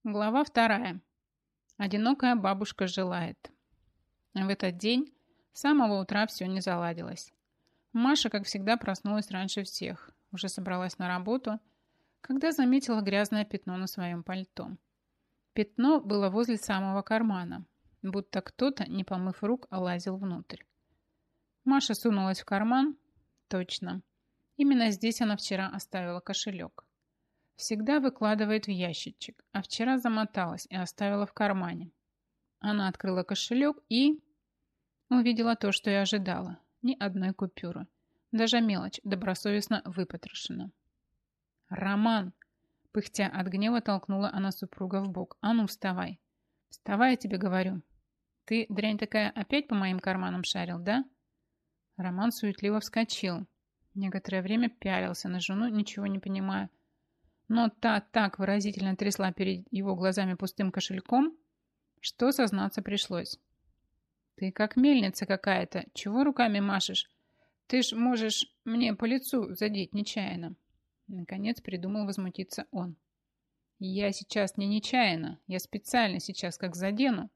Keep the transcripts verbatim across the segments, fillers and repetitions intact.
Глава вторая. Одинокая бабушка желает. В этот день с самого утра все не заладилось. Маша, как всегда, проснулась раньше всех. Уже собралась на работу, когда заметила грязное пятно на своем пальто. Пятно было возле самого кармана, будто кто-то, не помыв рук, лазил внутрь. Маша сунулась в карман. Точно. Именно здесь она вчера оставила кошелек. Всегда выкладывает в ящичек, а вчера замоталась и оставила в кармане. Она открыла кошелек и... увидела то, что и ожидала. Ни одной купюры. Даже мелочь добросовестно выпотрошена. «Роман!» Пыхтя от гнева толкнула она супруга в бок. «А ну, вставай!» «Вставай, я тебе говорю!» «Ты, дрянь такая, опять по моим карманам шарил, да?» Роман суетливо вскочил. Некоторое время пялился на жену, ничего не понимая. Но та так выразительно трясла перед его глазами пустым кошельком, что сознаться пришлось. «Ты как мельница какая-то. Чего руками машешь? Ты ж можешь мне по лицу задеть нечаянно». Наконец придумал возмутиться он. «Я сейчас не нечаянно. Я специально сейчас как задену.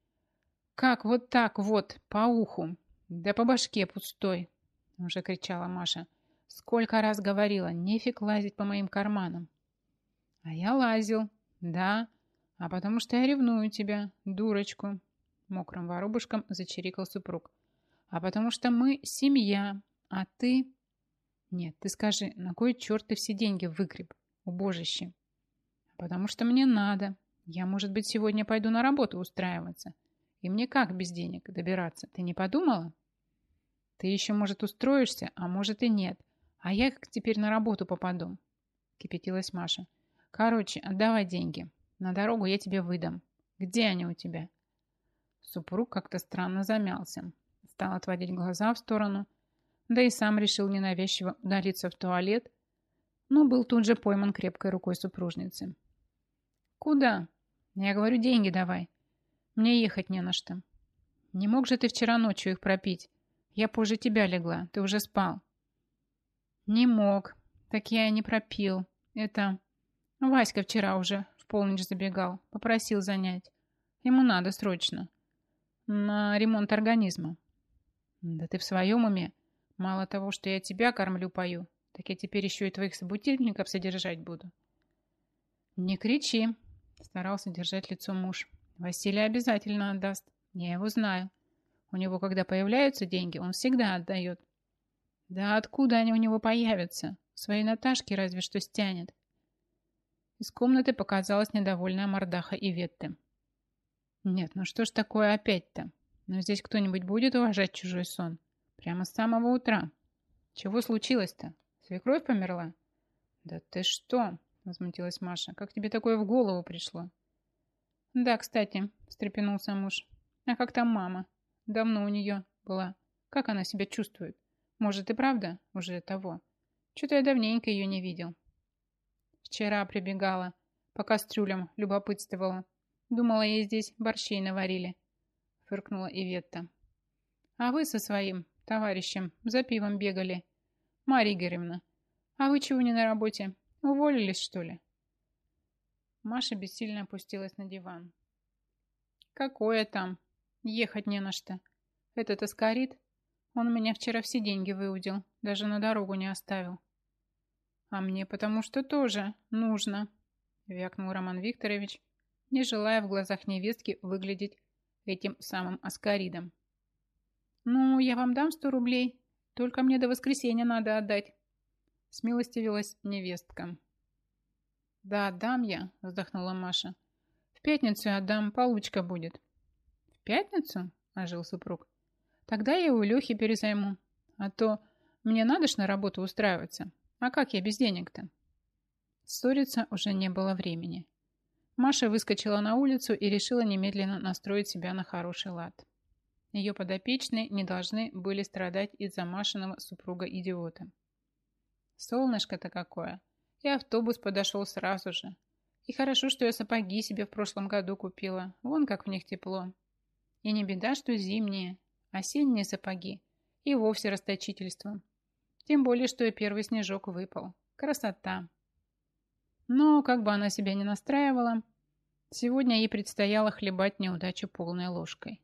Как вот так вот, по уху. Да по башке пустой!» Уже кричала Маша. «Сколько раз говорила, нефиг лазить по моим карманам». «А я лазил, да, а потому что я ревную тебя, дурочку», мокрым воробушком зачирикал супруг. «А потому что мы семья, а ты...» «Нет, ты скажи, на кой черт ты все деньги выгреб, убожище?» «А потому что мне надо. Я, может быть, сегодня пойду на работу устраиваться. И мне как без денег добираться, ты не подумала?» «Ты еще, может, устроишься, а может и нет. А я как теперь на работу попаду?» Кипятилась Маша. «Короче, отдавай деньги. На дорогу я тебе выдам. Где они у тебя?» Супруг как-то странно замялся. Стал отводить глаза в сторону, да и сам решил ненавязчиво удалиться в туалет, но был тут же пойман крепкой рукой супружницы. «Куда?» «Я говорю, деньги давай. Мне ехать не на что. Не мог же ты вчера ночью их пропить? Я позже тебя легла, ты уже спал». «Не мог. Так я и не пропил. Это... Васька вчера уже в полночь забегал, попросил занять. Ему надо срочно. На ремонт организма». «Да ты в своем уме? Мало того, что я тебя кормлю-пою, так я теперь еще и твоих собутыльников содержать буду». «Не кричи», — старался держать лицо муж. «Василий обязательно отдаст. Я его знаю. У него, когда появляются деньги, он всегда отдает». «Да откуда они у него появятся? Своей Наташке разве что стянет». Из комнаты показалась недовольная мордаха Иветты. «Нет, ну что ж такое опять-то? Но здесь кто-нибудь будет уважать чужой сон? Прямо с самого утра. Чего случилось-то? Свекровь померла?» «Да ты что?» — возмутилась Маша. «Как тебе такое в голову пришло?» «Да, кстати», — встрепенулся муж. «А как там мама? Давно у нее была. Как она себя чувствует? Может и правда уже того? Что-то я давненько ее не видел». «Вчера прибегала, по кастрюлям любопытствовала. Думала, ей здесь борщей наварили», — фыркнула Иветта. «А вы со своим товарищем за пивом бегали, Марья Игоревна. А вы чего не на работе? Уволились, что ли?» Маша бессильно опустилась на диван. «Какое там? Ехать не на что. Этот Аскарит, он у меня вчера все деньги выудил, даже на дорогу не оставил». «А мне потому что тоже нужно», — вякнул Роман Викторович, не желая в глазах невестки выглядеть этим самым Аскаридом. «Ну, я вам дам сто рублей, только мне до воскресенья надо отдать», — смилостивилась невестка. «Да, отдам я», — вздохнула Маша. «В пятницу отдам, получка будет». «В пятницу?» — ожил супруг. «Тогда я у Лехи перезайму, а то мне надо ж на работу устраиваться. А как я без денег-то?» Ссориться уже не было времени. Маша выскочила на улицу и решила немедленно настроить себя на хороший лад. Ее подопечные не должны были страдать из-за Машиного супруга-идиота. Солнышко-то какое! И автобус подошел сразу же. И хорошо, что я сапоги себе в прошлом году купила. Вон как в них тепло. И не беда, что зимние. Осенние сапоги. И вовсе расточительство. Тем более, что и первый снежок выпал. Красота. Но, как бы она себя ни настраивала, Сегодня ей предстояло хлебать неудачу полной ложкой.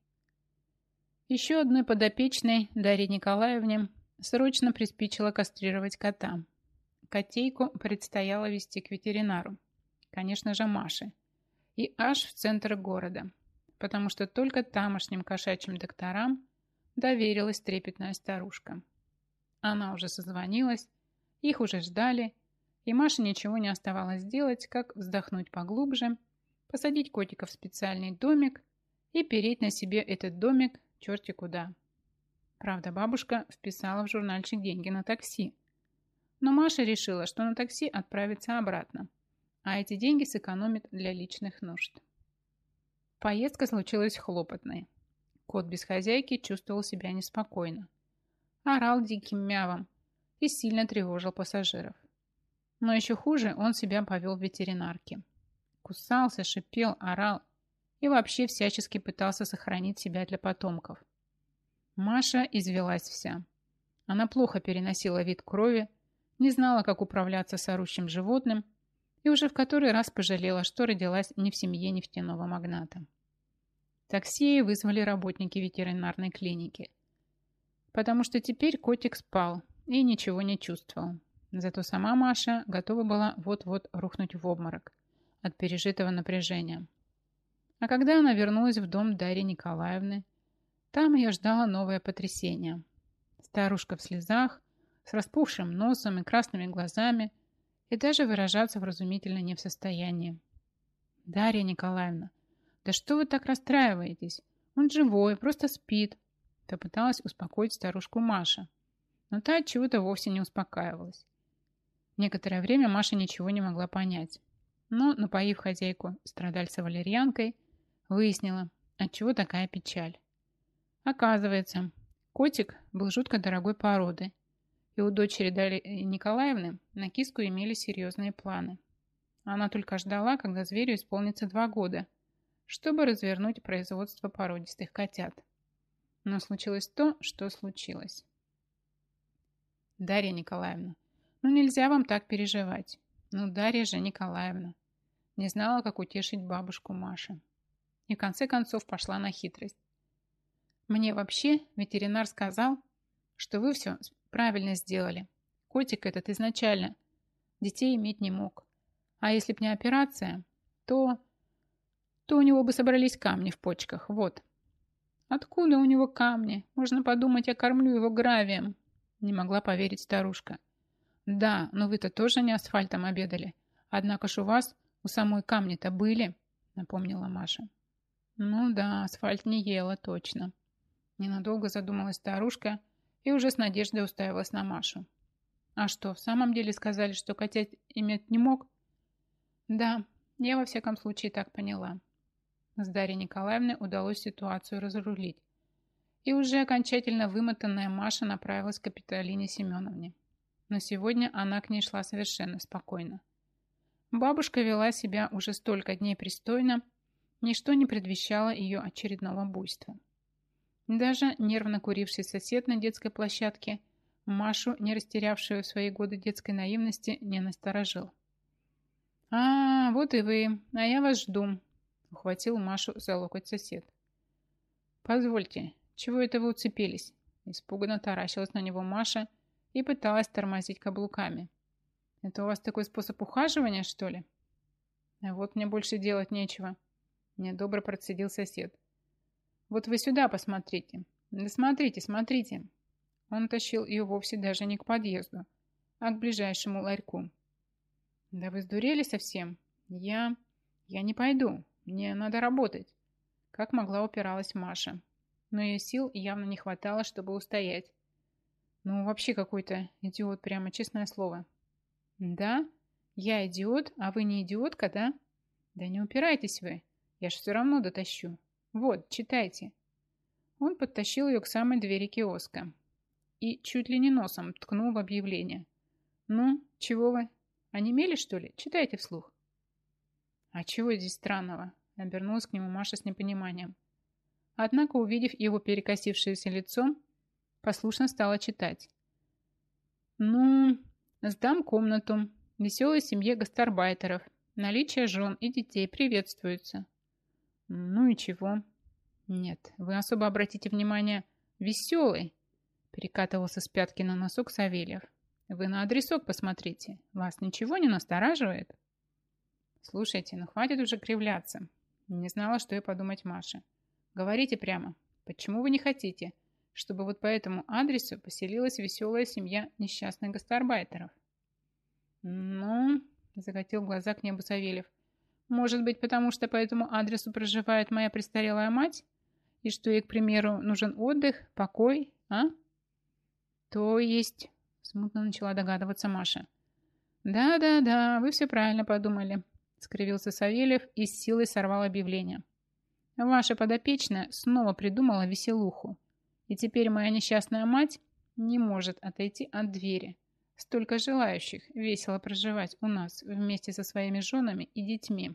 Еще одной подопечной, Дарье Николаевне, срочно приспичило кастрировать кота. Котейку предстояло везти к ветеринару. Конечно же, Маше. И аж в центр города. Потому что только тамошним кошачьим докторам доверилась трепетная старушка. Она уже созвонилась, их уже ждали, и Маше ничего не оставалось делать, как вздохнуть поглубже, посадить котика в специальный домик и переть на себе этот домик черти куда. Правда, бабушка вписала в журнальчик деньги на такси. Но Маша решила, что на такси отправится обратно, а эти деньги сэкономит для личных нужд. Поездка случилась хлопотной. Кот без хозяйки чувствовал себя неспокойно. Орал диким мявом и сильно тревожил пассажиров. Но еще хуже он себя повел в ветеринарке. Кусался, шипел, орал и вообще всячески пытался сохранить себя для потомков. Маша извелась вся. Она плохо переносила вид крови, не знала, как управляться с орущим животным и уже в который раз пожалела, что родилась не в семье нефтяного магната. Такси вызвали работники ветеринарной клиники, потому что теперь котик спал и ничего не чувствовал. Зато сама Маша готова была вот-вот рухнуть в обморок от пережитого напряжения. А когда она вернулась в дом Дарьи Николаевны, там ее ждало новое потрясение. Старушка в слезах, с распухшим носом и красными глазами, и даже выражаться вразумительно не в состоянии. «Дарья Николаевна, да что вы так расстраиваетесь? Он живой, просто спит», попыталась успокоить старушку Маша, но та от чего-то вовсе не успокаивалась. Некоторое время Маша ничего не могла понять, но, напоив хозяйку страдальца валерьянкой, выяснила, отчего такая печаль. Оказывается, котик был жутко дорогой породы, и у дочери Дарьи Николаевны на киску имели серьезные планы. Она только ждала, когда зверю исполнится два года, чтобы развернуть производство породистых котят. Но случилось то, что случилось. Дарья Николаевна, ну нельзя вам так переживать. Ну, Дарья же Николаевна. Не знала, как утешить бабушку Маша. И в конце концов пошла на хитрость. Мне вообще ветеринар сказал, что вы все правильно сделали. Котик этот изначально детей иметь не мог. А если б не операция, то... то у него бы собрались камни в почках. Вот. Откуда у него камни? Можно подумать, я кормлю его гравием. Не могла поверить старушка. Да, но вы-то тоже не асфальтом обедали. Однако ж у вас у самой камни-то были, напомнила Маша. Ну да, асфальт не ела, точно. Ненадолго задумалась старушка и уже с надеждой уставилась на Машу. А что, в самом деле сказали, что котят иметь не мог? Да, я во всяком случае так поняла. С Дарьей Николаевной удалось ситуацию разрулить. И уже окончательно вымотанная Маша направилась к Капитолине Семеновне. Но сегодня она к ней шла совершенно спокойно. Бабушка вела себя уже столько дней пристойно, ничто не предвещало ее очередного буйства. Даже нервно куривший сосед на детской площадке Машу, не растерявшую в свои годы детской наивности, не насторожил. «А, вот и вы, а я вас жду», — ухватил Машу за локоть сосед. «Позвольте, чего это вы уцепились?» Испуганно таращилась на него Маша и пыталась тормозить каблуками. «Это у вас такой способ ухаживания, что ли?» «А вот мне больше делать нечего», — недобро процедил сосед. «Вот вы сюда посмотрите. Да смотрите, смотрите». Он тащил ее вовсе даже не к подъезду, а к ближайшему ларьку. «Да вы сдурели совсем? Я... я не пойду. Мне надо работать». Как могла упиралась Маша. Но ее сил явно не хватало, чтобы устоять. Ну, вообще какой-то идиот, прямо честное слово. «Да? Я идиот, а вы не идиотка, да? Да не упирайтесь вы. Я ж все равно дотащу. Вот, читайте». Он подтащил ее к самой двери киоска и чуть ли не носом ткнул в объявление. «Ну, чего вы? Онемели, что ли? Читайте вслух». «А чего здесь странного?» — обернулась к нему Маша с непониманием. Однако, увидев его перекосившееся лицо, послушно стала читать. «Ну, сдам комнату веселой семье гастарбайтеров Наличие жен и детей приветствуется. Ну и чего? Нет, вы особо обратите внимание, веселый, перекатывался с пятки на носок Савельев. Вы на адресок посмотрите, вас ничего не настораживает? Слушайте, ну хватит уже кривляться. Не знала, что и подумать Маша. Говорите прямо, почему вы не хотите, чтобы вот по этому адресу поселилась веселая семья несчастных гастарбайтеров? Ну, закатил глаза к небу Савельев. Может быть, потому что по этому адресу проживает моя престарелая мать? И что ей, к примеру, нужен отдых, покой, а? То есть, смутно начала догадываться Маша. Да-да-да, вы все правильно подумали, скривился Савельев и с силой сорвал объявление. Ваша подопечная снова придумала веселуху. И теперь моя несчастная мать не может отойти от двери. Столько желающих весело проживать у нас вместе со своими женами и детьми.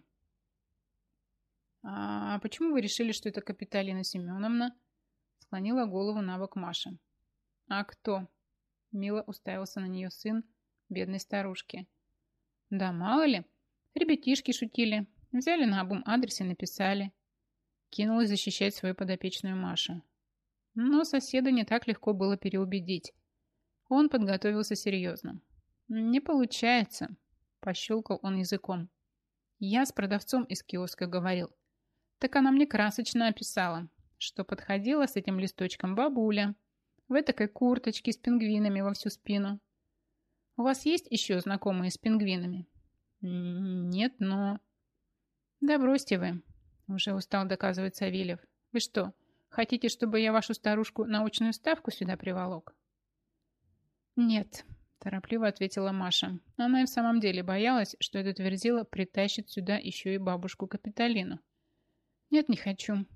«А почему вы решили, что это Капитолина Семеновна?» Склонила голову на бок Маша. «А кто?» Мило уставился на нее сын бедной старушки. «Да мало ли. Ребятишки шутили. Взяли наобум адрес и написали». Кинулась защищать свою подопечную Маша. Но соседа не так легко было переубедить. Он подготовился серьезно. «Не получается», – пощелкал он языком. «Я с продавцом из киоска говорил. Так она мне красочно описала, что подходила с этим листочком бабуля в этакой курточке с пингвинами во всю спину. У вас есть еще знакомые с пингвинами?» «Нет, но...» «Да бросьте вы», – уже устал доказывать Савельев. «Вы что, хотите, чтобы я вашу старушку на очную ставку сюда приволок?» «Нет», – торопливо ответила Маша. Она и в самом деле боялась, что это Твердила притащит сюда еще и бабушку Капитолину. «Нет, не хочу».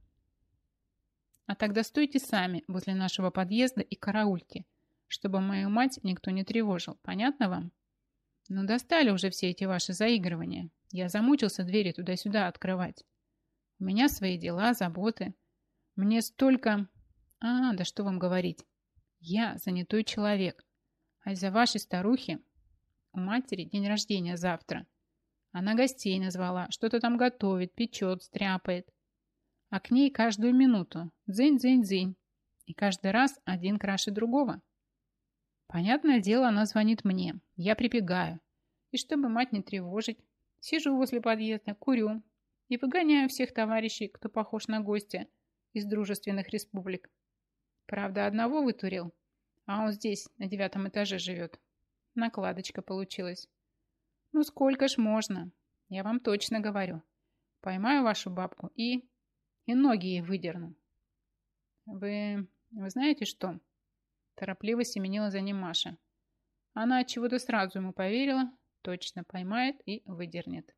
«А тогда стойте сами возле нашего подъезда и караульте, чтобы мою мать никто не тревожил. Понятно вам? Ну, достали уже все эти ваши заигрывания. Я замучился двери туда-сюда открывать. У меня свои дела, заботы. Мне столько... А, да что вам говорить. Я занятой человек. А из-за вашей старухи у матери день рождения завтра. Она гостей назвала, что-то там готовит, печет, стряпает. А к ней каждую минуту дзынь-дзынь-дзынь. И каждый раз один краше другого. Понятное дело, она звонит мне. Я прибегаю. И чтобы мать не тревожить, сижу возле подъезда, курю и выгоняю всех товарищей, кто похож на гостя из дружественных республик. Правда, одного вытурил, а он здесь, на девятом этаже живет. Накладочка получилась. Ну сколько ж можно? Я вам точно говорю. Поймаю вашу бабку и... и ноги ей выдерну. Вы... вы знаете что? Торопливо семенила за ним Маша. Она от чего-то сразу ему поверила, точно поймает и выдернет.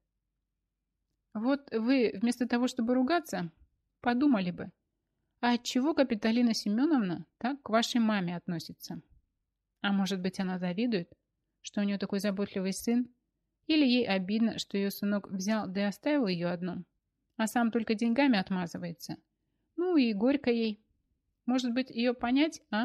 Вот вы, вместо того, чтобы ругаться, подумали бы, а отчего Капитолина Семеновна так к вашей маме относится? А может быть, она завидует, что у нее такой заботливый сын? Или ей обидно, что ее сынок взял да и оставил ее одну, а сам только деньгами отмазывается? Ну и горько ей. Может быть, ее понять, а?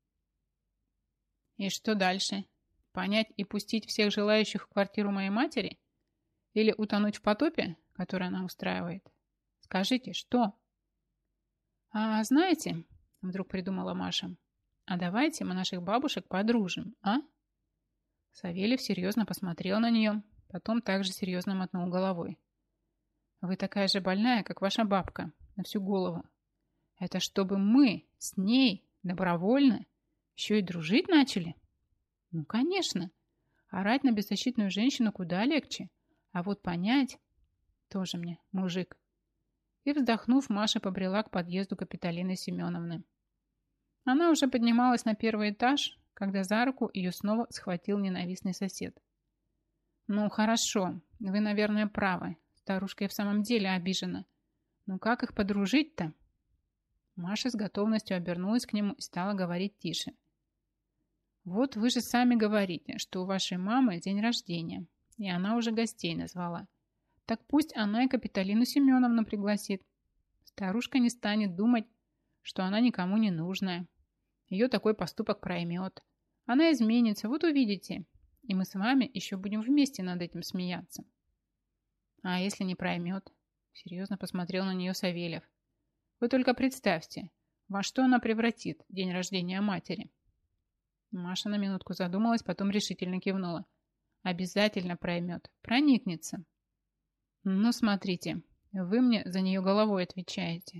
И что дальше? Понять и пустить всех желающих в квартиру моей матери? Или утонуть в потопе, который она устраивает? Скажите, что? А знаете, вдруг придумала Маша, а давайте мы наших бабушек подружим, а? Савельев серьезно посмотрел на нее, потом также серьезно мотнул головой. Вы такая же больная, как ваша бабка, на всю голову. Это чтобы мы с ней добровольно еще и дружить начали? Ну, конечно. Орать на беззащитную женщину куда легче. А вот понять... Тоже мне мужик. И, вздохнув, Маша побрела к подъезду Капитолины Семеновны. Она уже поднималась на первый этаж, когда за руку ее снова схватил ненавистный сосед. Ну, хорошо, вы, наверное, правы. Старушка и в самом деле обижена. Ну, как их подружить-то? Маша с готовностью обернулась к нему и стала говорить тише. Вот вы же сами говорите, что у вашей мамы день рождения, и она уже гостей назвала. Так пусть она и Капитолину Семеновну пригласит. Старушка не станет думать, что она никому не нужная. Ее такой поступок проймет. Она изменится, вот увидите. И мы с вами еще будем вместе над этим смеяться. А если не проймет? Серьезно посмотрел на нее Савельев. Вы только представьте, во что она превратит день рождения матери. Маша на минутку задумалась, потом решительно кивнула. Обязательно проймет, проникнется. Ну, смотрите, вы мне за нее головой отвечаете.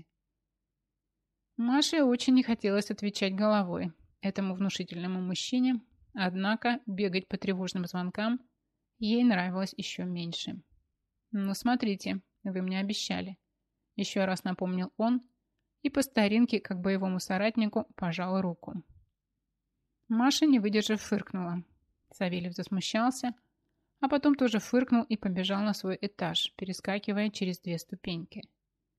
Маше очень не хотелось отвечать головой этому внушительному мужчине, однако бегать по тревожным звонкам ей нравилось еще меньше. Ну, смотрите, вы мне обещали. Еще раз напомнил он и по старинке, как боевому соратнику, пожал руку. Маша, не выдержав, фыркнула. Савельев засмущался, а потом тоже фыркнул и побежал на свой этаж, перескакивая через две ступеньки.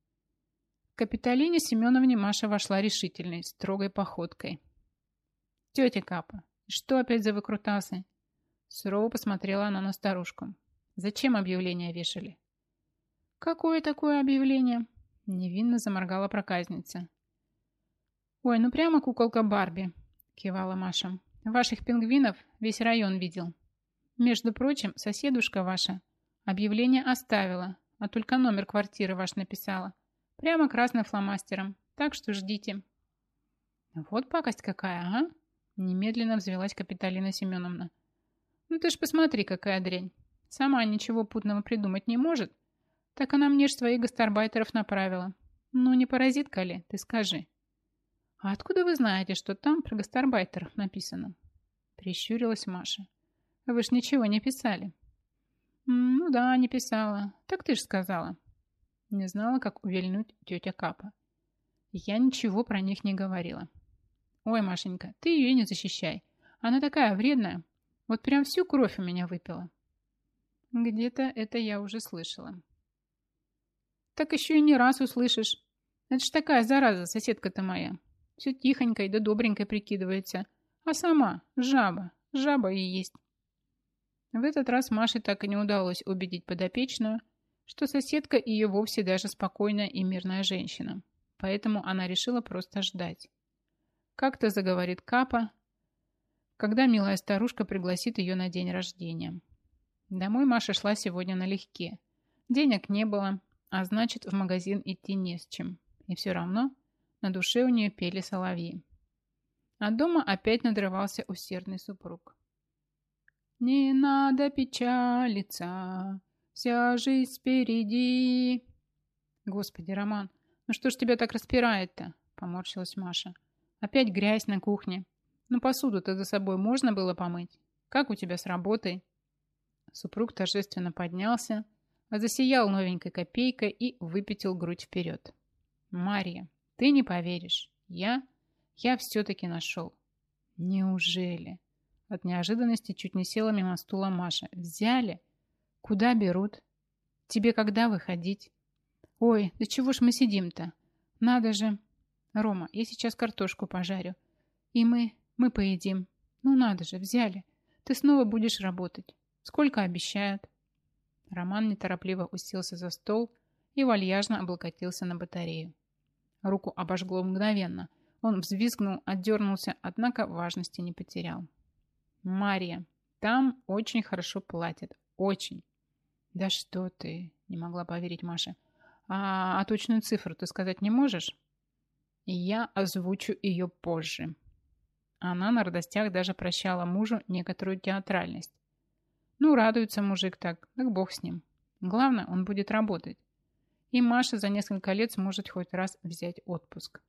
К Капитолине Семеновне Маша вошла решительной, строгой походкой. «Тетя Капа, что опять за выкрутасы?» Сурово посмотрела она на старушку. «Зачем объявление вешали?» «Какое такое объявление?» Невинно заморгала проказница. «Ой, ну прямо куколка Барби», кивала Маша. «Ваших пингвинов весь район видел. Между прочим, соседушка ваша объявление оставила, а только номер квартиры ваш написала. Прямо красным фломастером. Так что ждите». «Вот пакость какая, ага!» Немедленно взвелась Капитолина Семеновна. «Ну ты ж посмотри, какая дрянь. Сама ничего путного придумать не может. Так она мне ж своих гастарбайтеров направила. Ну не паразитка ли, ты скажи». «А откуда вы знаете, что там про гастарбайтеров написано?» Прищурилась Маша. «Вы ж ничего не писали». «Ну да, не писала. Так ты ж сказала». Не знала, как увильнуть тетя Капа. «Я ничего про них не говорила». «Ой, Машенька, ты ее не защищай. Она такая вредная. Вот прям всю кровь у меня выпила». «Где-то это я уже слышала». «Так еще и не раз услышишь. Это ж такая зараза, соседка-то моя. Все тихонькой да добренькой прикидывается. А сама жаба, жаба и есть». В этот раз Маше так и не удалось убедить подопечную, что соседка ее вовсе даже спокойная и мирная женщина. Поэтому она решила просто ждать. Как-то заговорит Капа, когда милая старушка пригласит ее на день рождения. Домой Маша шла сегодня налегке. Денег не было, а значит, в магазин идти не с чем. И все равно на душе у нее пели соловьи. А дома опять надрывался усердный супруг. «Не надо печалиться, вся жизнь впереди». «Господи, Роман, ну что ж тебя так распирает-то?» – поморщилась Маша. «Опять грязь на кухне. Ну посуду-то за собой можно было помыть? Как у тебя с работой?» Супруг торжественно поднялся, засиял новенькой копейкой и выпятил грудь вперед. «Марья, ты не поверишь. Я... я все-таки нашел». «Неужели?» От неожиданности чуть не села мимо стула Маша. «Взяли? Куда берут? Тебе когда выходить?» «Ой, да чего ж мы сидим-то? Надо же...» «Рома, я сейчас картошку пожарю. И мы... мы поедим. Ну надо же, взяли. Ты снова будешь работать. Сколько обещают?» Роман неторопливо уселся за стол и вальяжно облокотился на батарею. Руку обожгло мгновенно. Он взвизгнул, отдернулся, однако важности не потерял. «Мария, там очень хорошо платят. Очень». «Да что ты!» – не могла поверить Маша. «А, а точную цифру ты сказать не можешь?» «Я озвучу ее позже». Она на радостях даже прощала мужу некоторую театральность. Ну, радуется мужик так, так бог с ним. Главное, он будет работать. И Маша за несколько лет сможет хоть раз взять отпуск.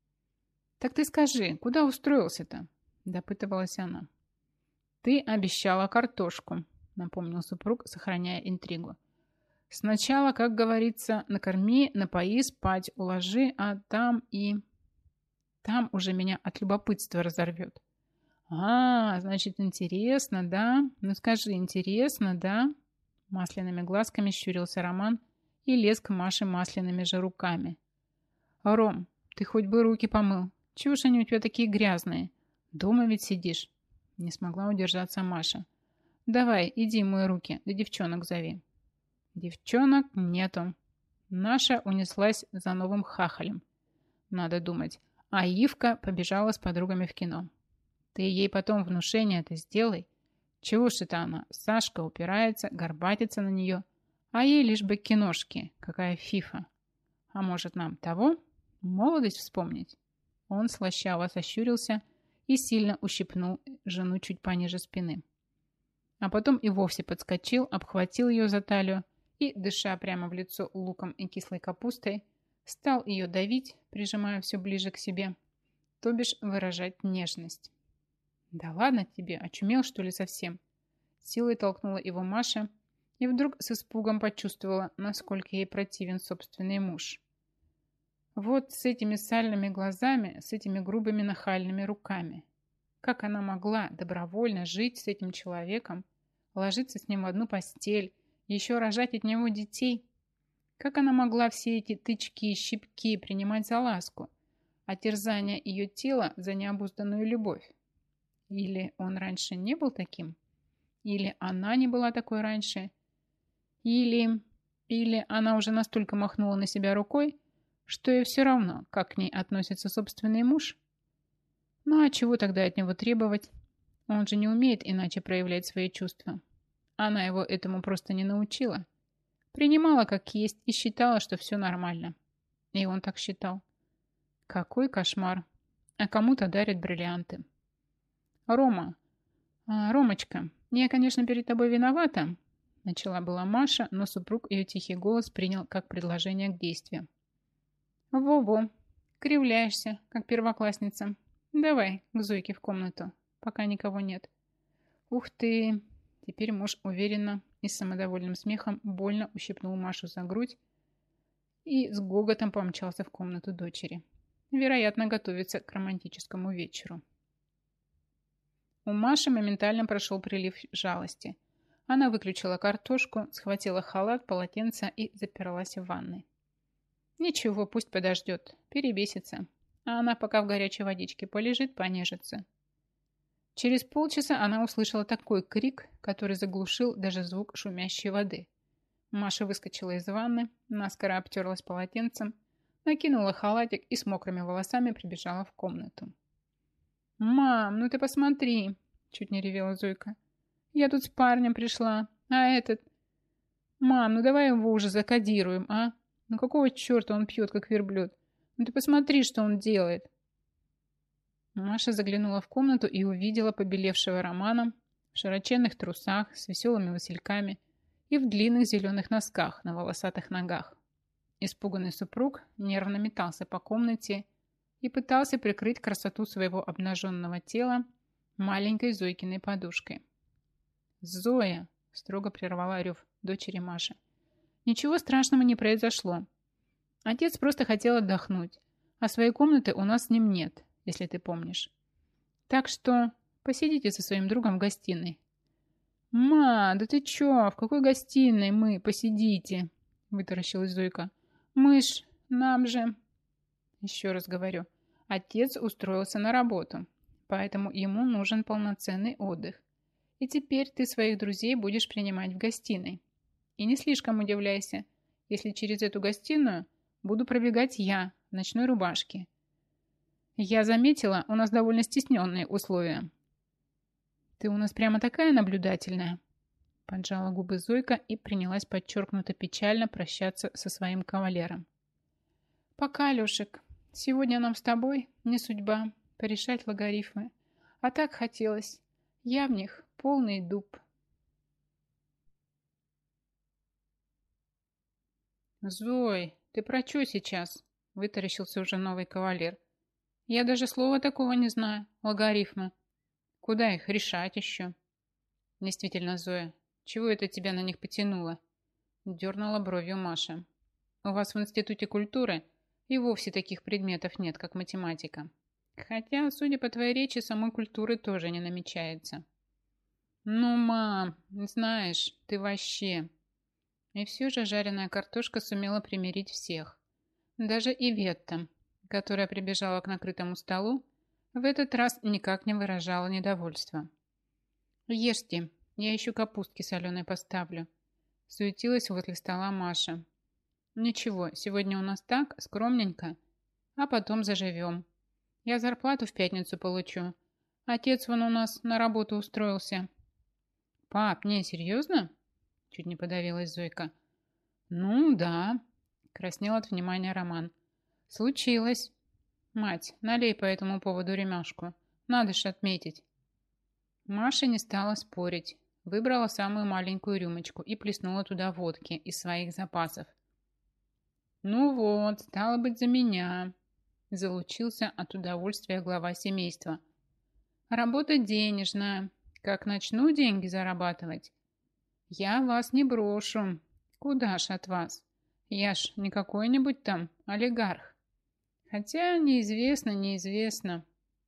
«Так ты скажи, куда устроился-то?» – допытывалась она. «Ты обещала картошку», – напомнил супруг, сохраняя интригу. «Сначала, как говорится, накорми, напои, спать уложи, а там и...» «Там уже меня от любопытства разорвет». «А, значит, интересно, да? Ну скажи, интересно, да?» Масляными глазками щурился Роман и лез к Маше масляными же руками. «Ром, ты хоть бы руки помыл. Чего ж они у тебя такие грязные? Дома ведь сидишь». Не смогла удержаться Маша. «Давай, иди мой руки, да девчонок зови». «Девчонок нету». Наша унеслась за новым хахалем. Надо думать. А Ивка побежала с подругами в кино. Ты ей потом внушение это сделай. Чего ж это она? Сашка упирается, горбатится на нее. А ей лишь бы киношки, какая фифа. А может нам того? Молодость вспомнить? Он слащаво сощурился и сильно ущипнул жену чуть пониже спины. А потом и вовсе подскочил, обхватил ее за талию и, дыша прямо в лицо луком и кислой капустой, стал ее давить, прижимая все ближе к себе, то бишь выражать нежность. «Да ладно тебе, очумел, что ли, совсем?» Силой толкнула его Маша и вдруг с испугом почувствовала, насколько ей противен собственный муж. Вот с этими сальными глазами, с этими грубыми нахальными руками. Как она могла добровольно жить с этим человеком, ложиться с ним в одну постель, еще рожать от него детей? Как она могла все эти тычки и щипки принимать за ласку, а терзание ее тела за необузданную любовь? Или он раньше не был таким? Или она не была такой раньше? Или... Или она уже настолько махнула на себя рукой, что ей все равно, как к ней относится собственный муж? Ну а чего тогда от него требовать? Он же не умеет иначе проявлять свои чувства. Она его этому просто не научила. Принимала как есть и считала, что все нормально. И он так считал. Какой кошмар. А кому-то дарят бриллианты. Рома, а, Ромочка, я, конечно, перед тобой виновата, начала была Маша, но супруг ее тихий голос принял как предложение к действию. Во-во, кривляешься, как первоклассница. Давай к Зойке в комнату, пока никого нет. Ух ты! Теперь муж уверенно и с самодовольным смехом больно ущипнул Машу за грудь и с гоготом помчался в комнату дочери. Вероятно, готовится к романтическому вечеру. У Маши моментально прошел прилив жалости. Она выключила картошку, схватила халат, полотенце и заперлась в ванной. Ничего, пусть подождет, перебесится. А она пока в горячей водичке полежит, понежится. Через полчаса она услышала такой крик, который заглушил даже звук шумящей воды. Маша выскочила из ванны, наскоро обтерлась полотенцем, накинула халатик и с мокрыми волосами прибежала в комнату. «Мам, ну ты посмотри!» – чуть не ревела Зойка. «Я тут с парнем пришла, а этот...» «Мам, ну давай его уже закодируем, а? Ну какого черта он пьет, как верблюд? Ну ты посмотри, что он делает!» Маша заглянула в комнату и увидела побелевшего Романа в широченных трусах с веселыми васильками и в длинных зеленых носках на волосатых ногах. Испуганный супруг нервно метался по комнате и пытался прикрыть красоту своего обнаженного тела маленькой Зойкиной подушкой. «Зоя!» – строго прервала рев дочери Маши. «Ничего страшного не произошло. Отец просто хотел отдохнуть, а своей комнаты у нас с ним нет, если ты помнишь. Так что посидите со своим другом в гостиной». «Ма, да ты чё? В какой гостиной мы? Посидите!» – вытаращилась Зойка. «Мы ж... нам же...» Еще раз говорю, отец устроился на работу, поэтому ему нужен полноценный отдых. И теперь ты своих друзей будешь принимать в гостиной. И не слишком удивляйся, если через эту гостиную буду пробегать я в ночной рубашке. Я заметила, у нас довольно стесненные условия. Ты у нас прямо такая наблюдательная. Поджала губы Зойка и принялась подчеркнуто печально прощаться со своим кавалером. Пока, Лешек. Сегодня нам с тобой не судьба порешать логарифмы. А так хотелось. Я в них полный дуб. Зой, ты про что сейчас? Вытаращился уже новый кавалер. Я даже слова такого не знаю. Логарифмы. Куда их решать еще? Действительно, Зоя, чего это тебя на них потянуло? Дернула бровью Маша. У вас в Институте культуры и вовсе таких предметов нет, как математика. Хотя, судя по твоей речи, самой культуры тоже не намечается. Ну, мам, знаешь, ты вообще... И все же жареная картошка сумела примирить всех. Даже Иветта, которая прибежала к накрытому столу, в этот раз никак не выражала недовольства. «Ешьте, я еще капустки соленой поставлю», — суетилась возле стола Маша. «Ничего, сегодня у нас так, скромненько, а потом заживем. Я зарплату в пятницу получу. Отец вон у нас на работу устроился». «Пап, не, серьезно?» — чуть не подавилась Зойка. Ну, да, краснел от внимания Роман. Случилось. Мать, налей по этому поводу рюмашку. Надо ж отметить. Маша не стала спорить. Выбрала самую маленькую рюмочку и плеснула туда водки из своих запасов. Ну вот, стало быть, за меня. Залучился от удовольствия глава семейства. Работа денежная. Как начну деньги зарабатывать, я вас не брошу. Куда ж от вас? Я ж не какой-нибудь там олигарх. Хотя неизвестно, неизвестно.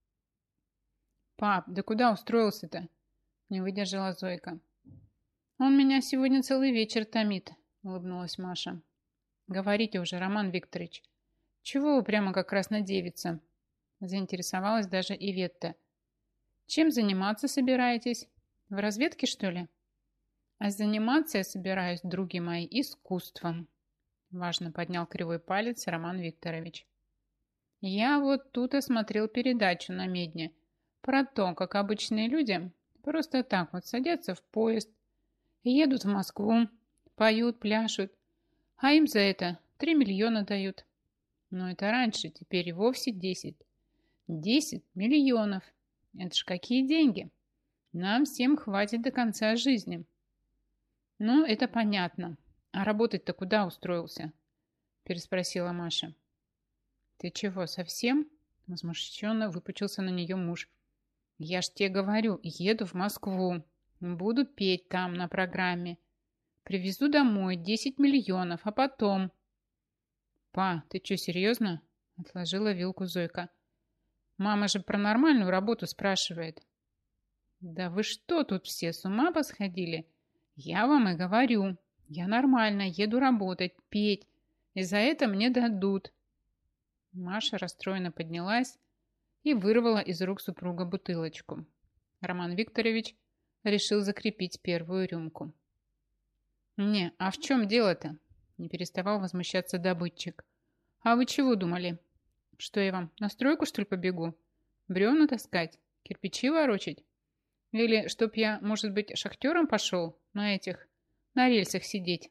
Пап, да куда устроился-то? Не выдержала Зойка. Он меня сегодня целый вечер томит, улыбнулась Маша. Говорите уже, Роман Викторович. Чего вы прямо как краснодевица? Заинтересовалась даже Иветта. Чем заниматься собираетесь? В разведке, что ли? А заниматься я собираюсь, други мои, искусством. Важно поднял кривой палец Роман Викторович. Я вот тут осмотрел передачу на Медне про то, как обычные люди просто так вот садятся в поезд, едут в Москву, поют, пляшут, а им за это три миллиона дают. Но это раньше, теперь и вовсе десять. Десять миллионов. Это ж какие деньги? Нам всем хватит до конца жизни. Ну, это понятно. А работать-то куда устроился? Переспросила Маша. Ты чего, совсем? Возмущенно выпучился на нее муж. Я ж тебе говорю, еду в Москву. Буду петь там на программе. Привезу домой десять миллионов, а потом... Па, ты что, серьезно? Отложила вилку Зойка. Мама же про нормальную работу спрашивает. Да вы что тут все с ума посходили? Я вам и говорю. Я нормально еду работать, петь. И за это мне дадут. Маша расстроенно поднялась и вырвала из рук супруга бутылочку. Роман Викторович решил закрепить первую рюмку. «Не, а в чем дело-то?» – не переставал возмущаться добытчик. «А вы чего думали? Что я вам, на стройку, что ли, побегу? Бревна таскать? Кирпичи ворочать? Или чтоб я, может быть, шахтером пошел на этих, на рельсах сидеть?»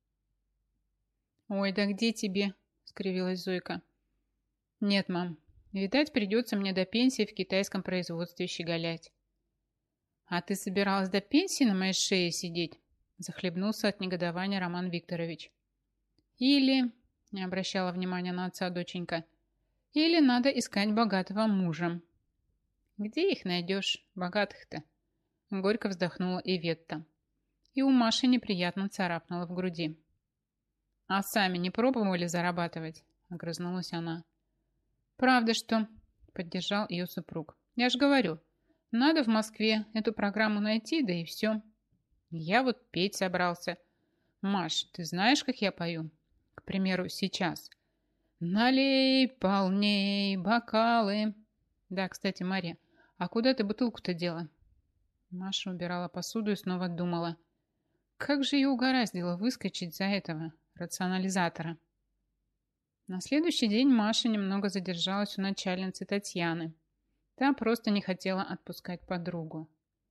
«Ой, да где тебе?» – скривилась Зойка. «Нет, мам, видать, придется мне до пенсии в китайском производстве щеголять». «А ты собиралась до пенсии на моей шее сидеть?» – захлебнулся от негодования Роман Викторович. «Или...» – не обращала внимания на отца доченька. «Или надо искать богатого мужа». «Где их найдешь, богатых-то?» – горько вздохнула Иветта. И у Маши неприятно царапнула в груди. «А сами не пробовали зарабатывать?» – огрызнулась она. «Правда что?» – поддержал ее супруг. «Я ж говорю, надо в Москве эту программу найти, да и все. Я вот петь собрался. Маш, ты знаешь, как я пою? К примеру, сейчас. Налей полней бокалы». Да, кстати, Мария, а куда ты бутылку-то дела? Маша убирала посуду и снова думала. Как же ее угораздило выскочить за этого рационализатора? На следующий день Маша немного задержалась у начальницы Татьяны. Та просто не хотела отпускать подругу.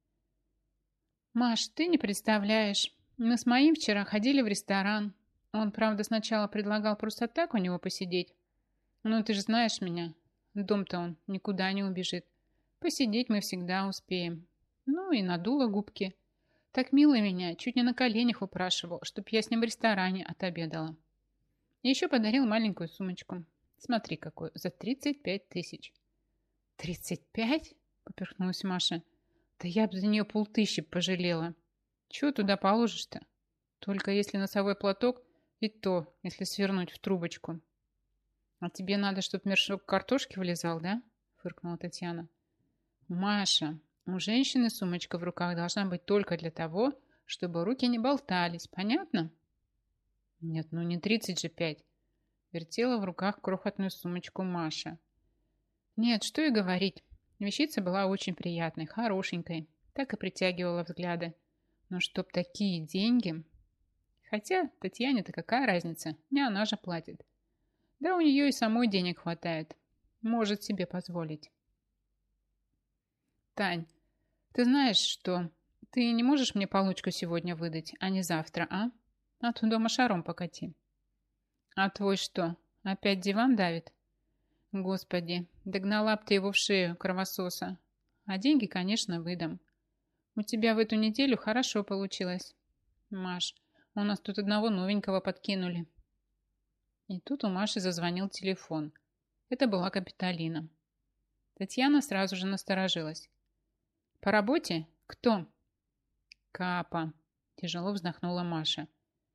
«Маш, ты не представляешь. Мы с моим вчера ходили в ресторан. Он, правда, сначала предлагал просто так у него посидеть. Ну, ты же знаешь меня. Дом-то он никуда не убежит. Посидеть мы всегда успеем. Ну, и надула губки. Так мило меня, чуть не на коленях упрашивал, чтоб я с ним в ресторане отобедала. И еще подарил маленькую сумочку. Смотри, какую, за тридцать пять тысяч». «Тридцать пять?» — поперхнулась Маша. «Да я бы за нее полтыщи пожалела. Чего туда положишь-то? Только если носовой платок, и то, если свернуть в трубочку». «А тебе надо, чтобы мешок картошки влезал, да?» — фыркнула Татьяна. «Маша, у женщины сумочка в руках должна быть только для того, чтобы руки не болтались, понятно?» «Нет, ну не тридцать же пять». Вертела в руках крохотную сумочку Маша. Нет, что и говорить. Вещица была очень приятной, хорошенькой. Так и притягивала взгляды. Но чтоб такие деньги... Хотя Татьяне-то какая разница? Не она же платит. Да у нее и самой денег хватает. Может себе позволить. Тань, ты знаешь что? Ты не можешь мне получку сегодня выдать, а не завтра, а? А то дома шаром покати. А твой что, опять диван давит? Господи, догнала б ты его в шею, кровососа. А деньги, конечно, выдам. У тебя в эту неделю хорошо получилось. Маш, у нас тут одного новенького подкинули. И тут у Маши зазвонил телефон. Это была Капитолина. Татьяна сразу же насторожилась. «По работе? Кто?» «Капа», – тяжело вздохнула Маша.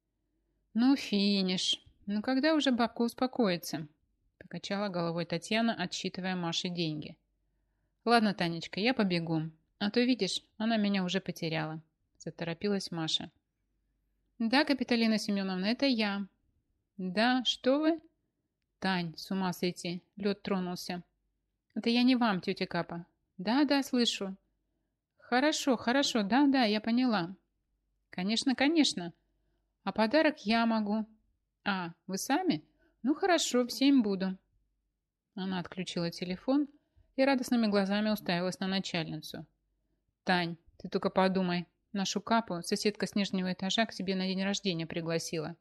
«Ну, финиш. Ну, когда уже бабка успокоится?» – покачала головой Татьяна, отсчитывая Маше деньги. «Ладно, Танечка, я побегу. А то, видишь, она меня уже потеряла», – заторопилась Маша. «Да, Капитолина Семеновна, это я». «Да, что вы?» «Тань, с ума сойти, лед тронулся». «Это я не вам, тетя Капа». «Да, да, слышу». «Хорошо, хорошо, да, да, я поняла». «Конечно, конечно. А подарок я могу». «А, вы сами? Ну, хорошо, в семь буду». Она отключила телефон и радостными глазами уставилась на начальницу. «Тань, ты только подумай, нашу Капу соседка с нижнего этажа к себе на день рождения пригласила».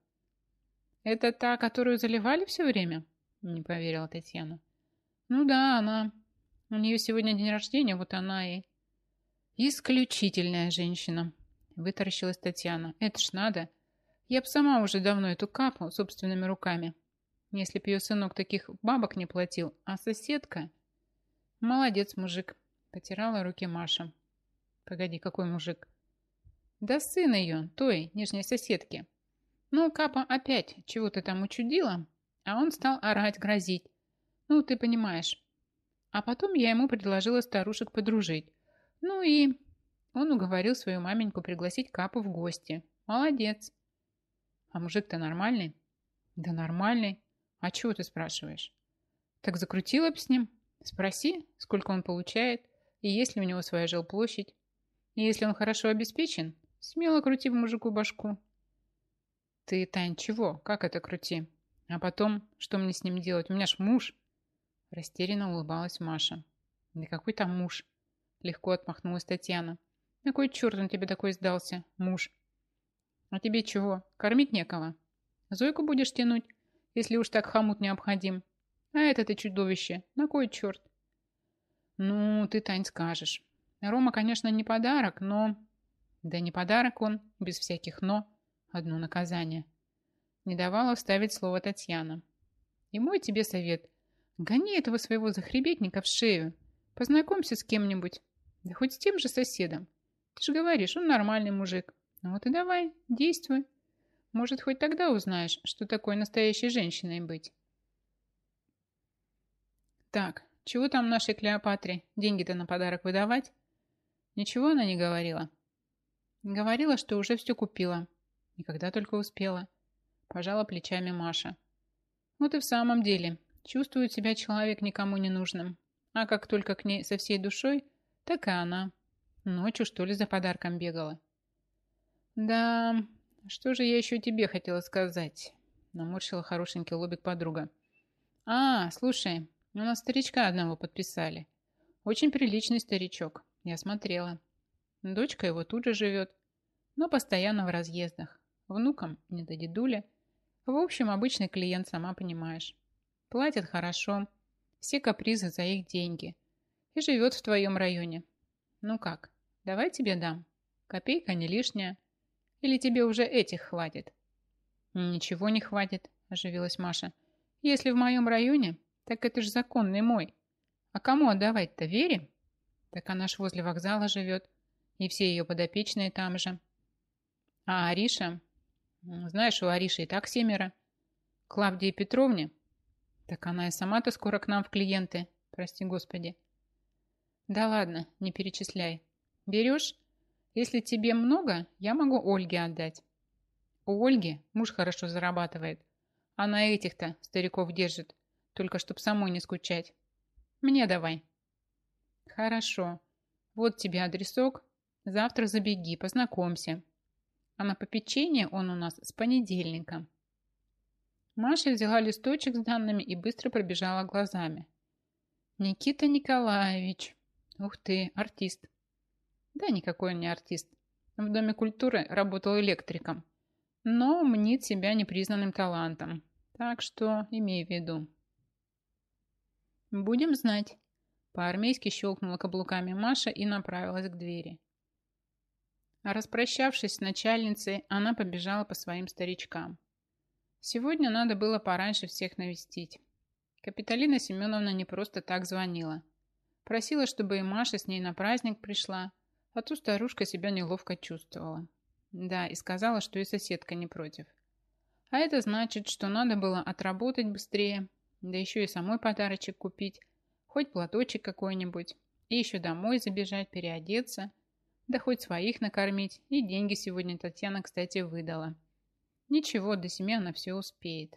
«Это та, которую заливали все время?» Не поверила Татьяна. «Ну да, она. У нее сегодня день рождения, вот она и...» «Исключительная женщина», вытаращилась Татьяна. «Это ж надо. Я б сама уже давно эту Капу собственными руками. Если б ее сынок таких бабок не платил, а соседка...» «Молодец, мужик», потирала руки Маша. «Погоди, какой мужик?» «Да сын ее, той, нижней соседки. Ну, Капа опять чего-то там учудила, а он стал орать, грозить. Ну, ты понимаешь. А потом я ему предложила старушек подружить. Ну и он уговорил свою маменьку пригласить Капу в гости. Молодец. А мужик-то нормальный? Да нормальный. А чего ты спрашиваешь? Так закрутила б с ним. Спроси, сколько он получает, и есть ли у него своя жилплощадь. И если он хорошо обеспечен, смело крути в мужику башку. Ты, Тань, чего? Как это крути? А потом, что мне с ним делать? У меня ж муж. Растерянно улыбалась Маша. Да какой там муж? Легко отмахнулась Татьяна. На кой черт он тебе такой сдался, муж? А тебе чего, кормить некого? Зойку будешь тянуть, если уж так хомут необходим? А это ты чудовище, на кой черт? Ну, ты, Тань, скажешь. Рома, конечно, не подарок, но... Да не подарок он, без всяких «но». Одно наказание. Не давала вставить слово Татьяна. И мой тебе совет. Гони этого своего захребетника в шею. Познакомься с кем-нибудь. Да хоть с тем же соседом. Ты же говоришь, он нормальный мужик. Ну вот и давай, действуй. Может, хоть тогда узнаешь, что такое настоящей женщиной быть. Так, чего там нашей Клеопатре? Деньги-то на подарок выдавать? Ничего она не говорила. Говорила, что уже все купила. И когда только успела. Пожала плечами Маша. Вот и в самом деле, чувствует себя человек никому не нужным. А как только к ней со всей душой, так и она. Ночью, что ли, за подарком бегала. Да, что же я еще тебе хотела сказать? Наморщила хорошенький лобик подруга. А, слушай, у нас старичка одного подписали. Очень приличный старичок. Я смотрела. Дочка его тут же живет, но постоянно в разъездах. Внукам не до дедуля. В общем, обычный клиент, сама понимаешь. Платят хорошо. Все капризы за их деньги. И живет в твоем районе. Ну как, давай тебе дам. Копейка не лишняя. Или тебе уже этих хватит? Ничего не хватит, оживилась Маша. Если в моем районе, так это ж законный мой. А кому отдавать-то, Вере? Так она ж возле вокзала живет. И все ее подопечные там же. А Ариша? Знаешь, у Ариши и так семеро. Клавдии Петровне? Так она и сама-то скоро к нам в клиенты. Прости господи. Да ладно, не перечисляй. Берешь? Если тебе много, я могу Ольге отдать. У Ольги муж хорошо зарабатывает. Она этих-то стариков держит, только чтоб самой не скучать. Мне давай. Хорошо. Вот тебе адресок. Завтра забеги, познакомься. А на попечение он у нас с понедельника. Маша взяла листочек с данными и быстро пробежала глазами. Никита Николаевич. Ух ты, артист. Да никакой он не артист. В Доме культуры работал электриком. но мнит себя непризнанным талантом. Так что имей в виду. Будем знать. По-армейски щелкнула каблуками Маша и направилась к двери. А распрощавшись с начальницей, она побежала по своим старичкам. Сегодня надо было пораньше всех навестить. Капиталина Семеновна не просто так звонила. Просила, чтобы и Маша с ней на праздник пришла, а то старушка себя неловко чувствовала. Да, и сказала, что и соседка не против. А это значит, что надо было отработать быстрее, да еще и самой подарочек купить, хоть платочек какой-нибудь, и еще домой забежать, переодеться, да хоть своих накормить, и деньги сегодня Татьяна, кстати, выдала. Ничего, до семи она все успеет.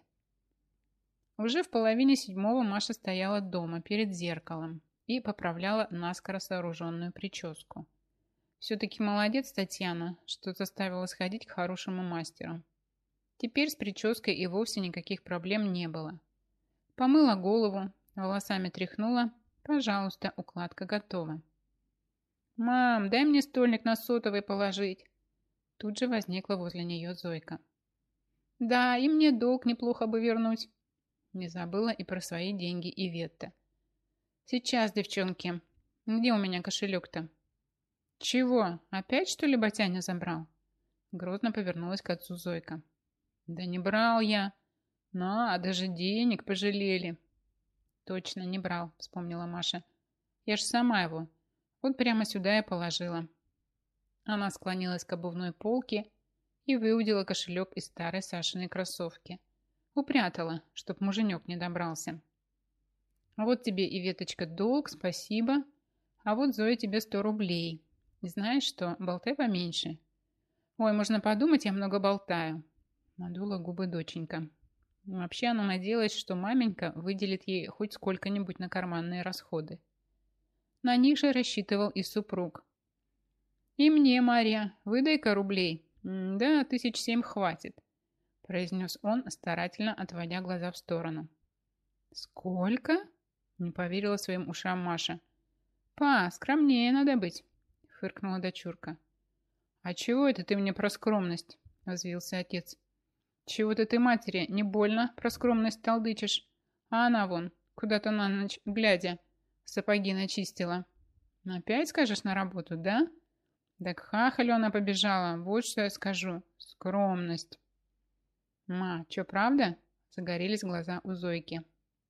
Уже в половине седьмого Маша стояла дома перед зеркалом и поправляла наскоро сооруженную прическу. Все-таки молодец Татьяна, что заставила сходить к хорошему мастеру. Теперь с прической и вовсе никаких проблем не было. Помыла голову, волосами тряхнула. Пожалуйста, укладка готова. «Мам, дай мне стольник на сотовый положить». Тут же возникла возле нее Зойка. «Да, и мне долг неплохо бы вернуть». Не забыла и про свои деньги Иветта. «Сейчас, девчонки. Где у меня кошелек-то?» «Чего? Опять, что ли, Батяня забрал?» Грозно повернулась к отцу Зойка. «Да не брал я. На, даже денег пожалели». «Точно не брал», вспомнила Маша. «Я ж сама его. Вот прямо сюда и положила». Она склонилась к обувной полке и выудила кошелек из старой Сашиной кроссовки. Упрятала, чтоб муженек не добрался. «А вот тебе, Иветочка, долг, спасибо. А вот, Зоя, тебе сто рублей. Знаешь что, болтай поменьше». «Ой, можно подумать, я много болтаю», надула губы доченька. Вообще она надеялась, что маменька выделит ей хоть сколько-нибудь на карманные расходы. На них же рассчитывал и супруг. «И мне, Марья, выдай-ка рублей. Да, тысяч семь хватит», произнес он, старательно отводя глаза в сторону. «Сколько?» не поверила своим ушам Маша. «Па, скромнее надо быть», фыркнула дочурка. «А чего это ты мне про скромность?» взвился отец. «Чего-то ты матери не больно про скромность толдычишь, а она вон, куда-то на ночь глядя, сапоги начистила. Опять скажешь на работу, да? Да к хахалю она побежала, вот что я скажу. Скромность». «Ма, что, правда?» загорелись глаза у Зойки.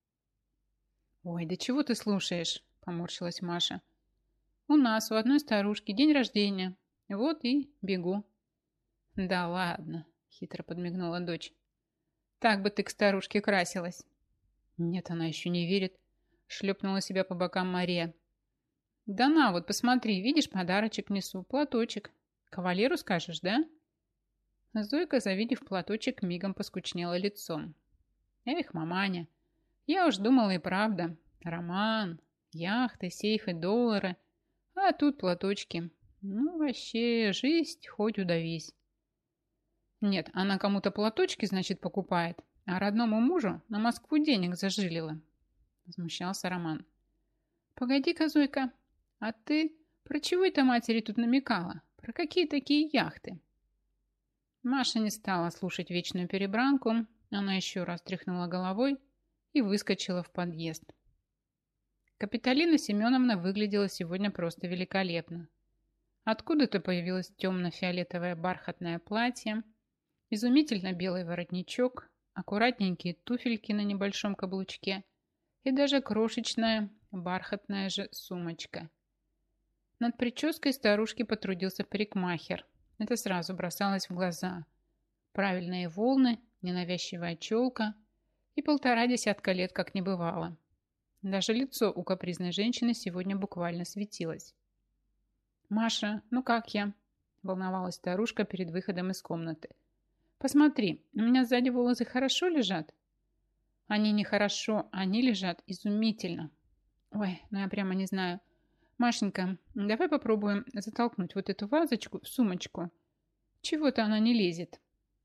«Ой, да чего ты слушаешь?» поморщилась Маша. «У нас, у одной старушки, день рождения. Вот и бегу». «Да ладно», хитро подмигнула дочь. «Так бы ты к старушке красилась». «Нет, она еще не верит», шлепнула себя по бокам Мария. «Да на, вот посмотри, видишь, подарочек несу, платочек. Кавалеру скажешь, да?» Зойка, завидев платочек, мигом поскучнела лицом. «Эх, маманя, я уж думала и правда. Роман, яхты, сейфы, доллары. А тут платочки. Ну, вообще, жизнь хоть удавись». «Нет, она кому-то платочки, значит, покупает, а родному мужу на Москву денег зажилила», возмущался Роман. «Погоди-ка, Зойка, а ты про чего это матери тут намекала? Про какие такие яхты?» Маша не стала слушать вечную перебранку, она еще раз тряхнула головой и выскочила в подъезд. Капиталина Семеновна выглядела сегодня просто великолепно. Откуда-то появилось темно-фиолетовое бархатное платье, изумительно белый воротничок, аккуратненькие туфельки на небольшом каблучке и даже крошечная бархатная же сумочка. Над прической старушки потрудился парикмахер. Это сразу бросалось в глаза. Правильные волны, ненавязчивая челка и полтора десятка лет как не бывало. Даже лицо у капризной женщины сегодня буквально светилось. «Маша, ну как я?» – волновалась старушка перед выходом из комнаты. «Посмотри, у меня сзади волосы хорошо лежат?» «Они не хорошо, они лежат изумительно». «Ой, ну я прямо не знаю. Машенька, давай попробуем затолкнуть вот эту вазочку в сумочку. Чего-то она не лезет».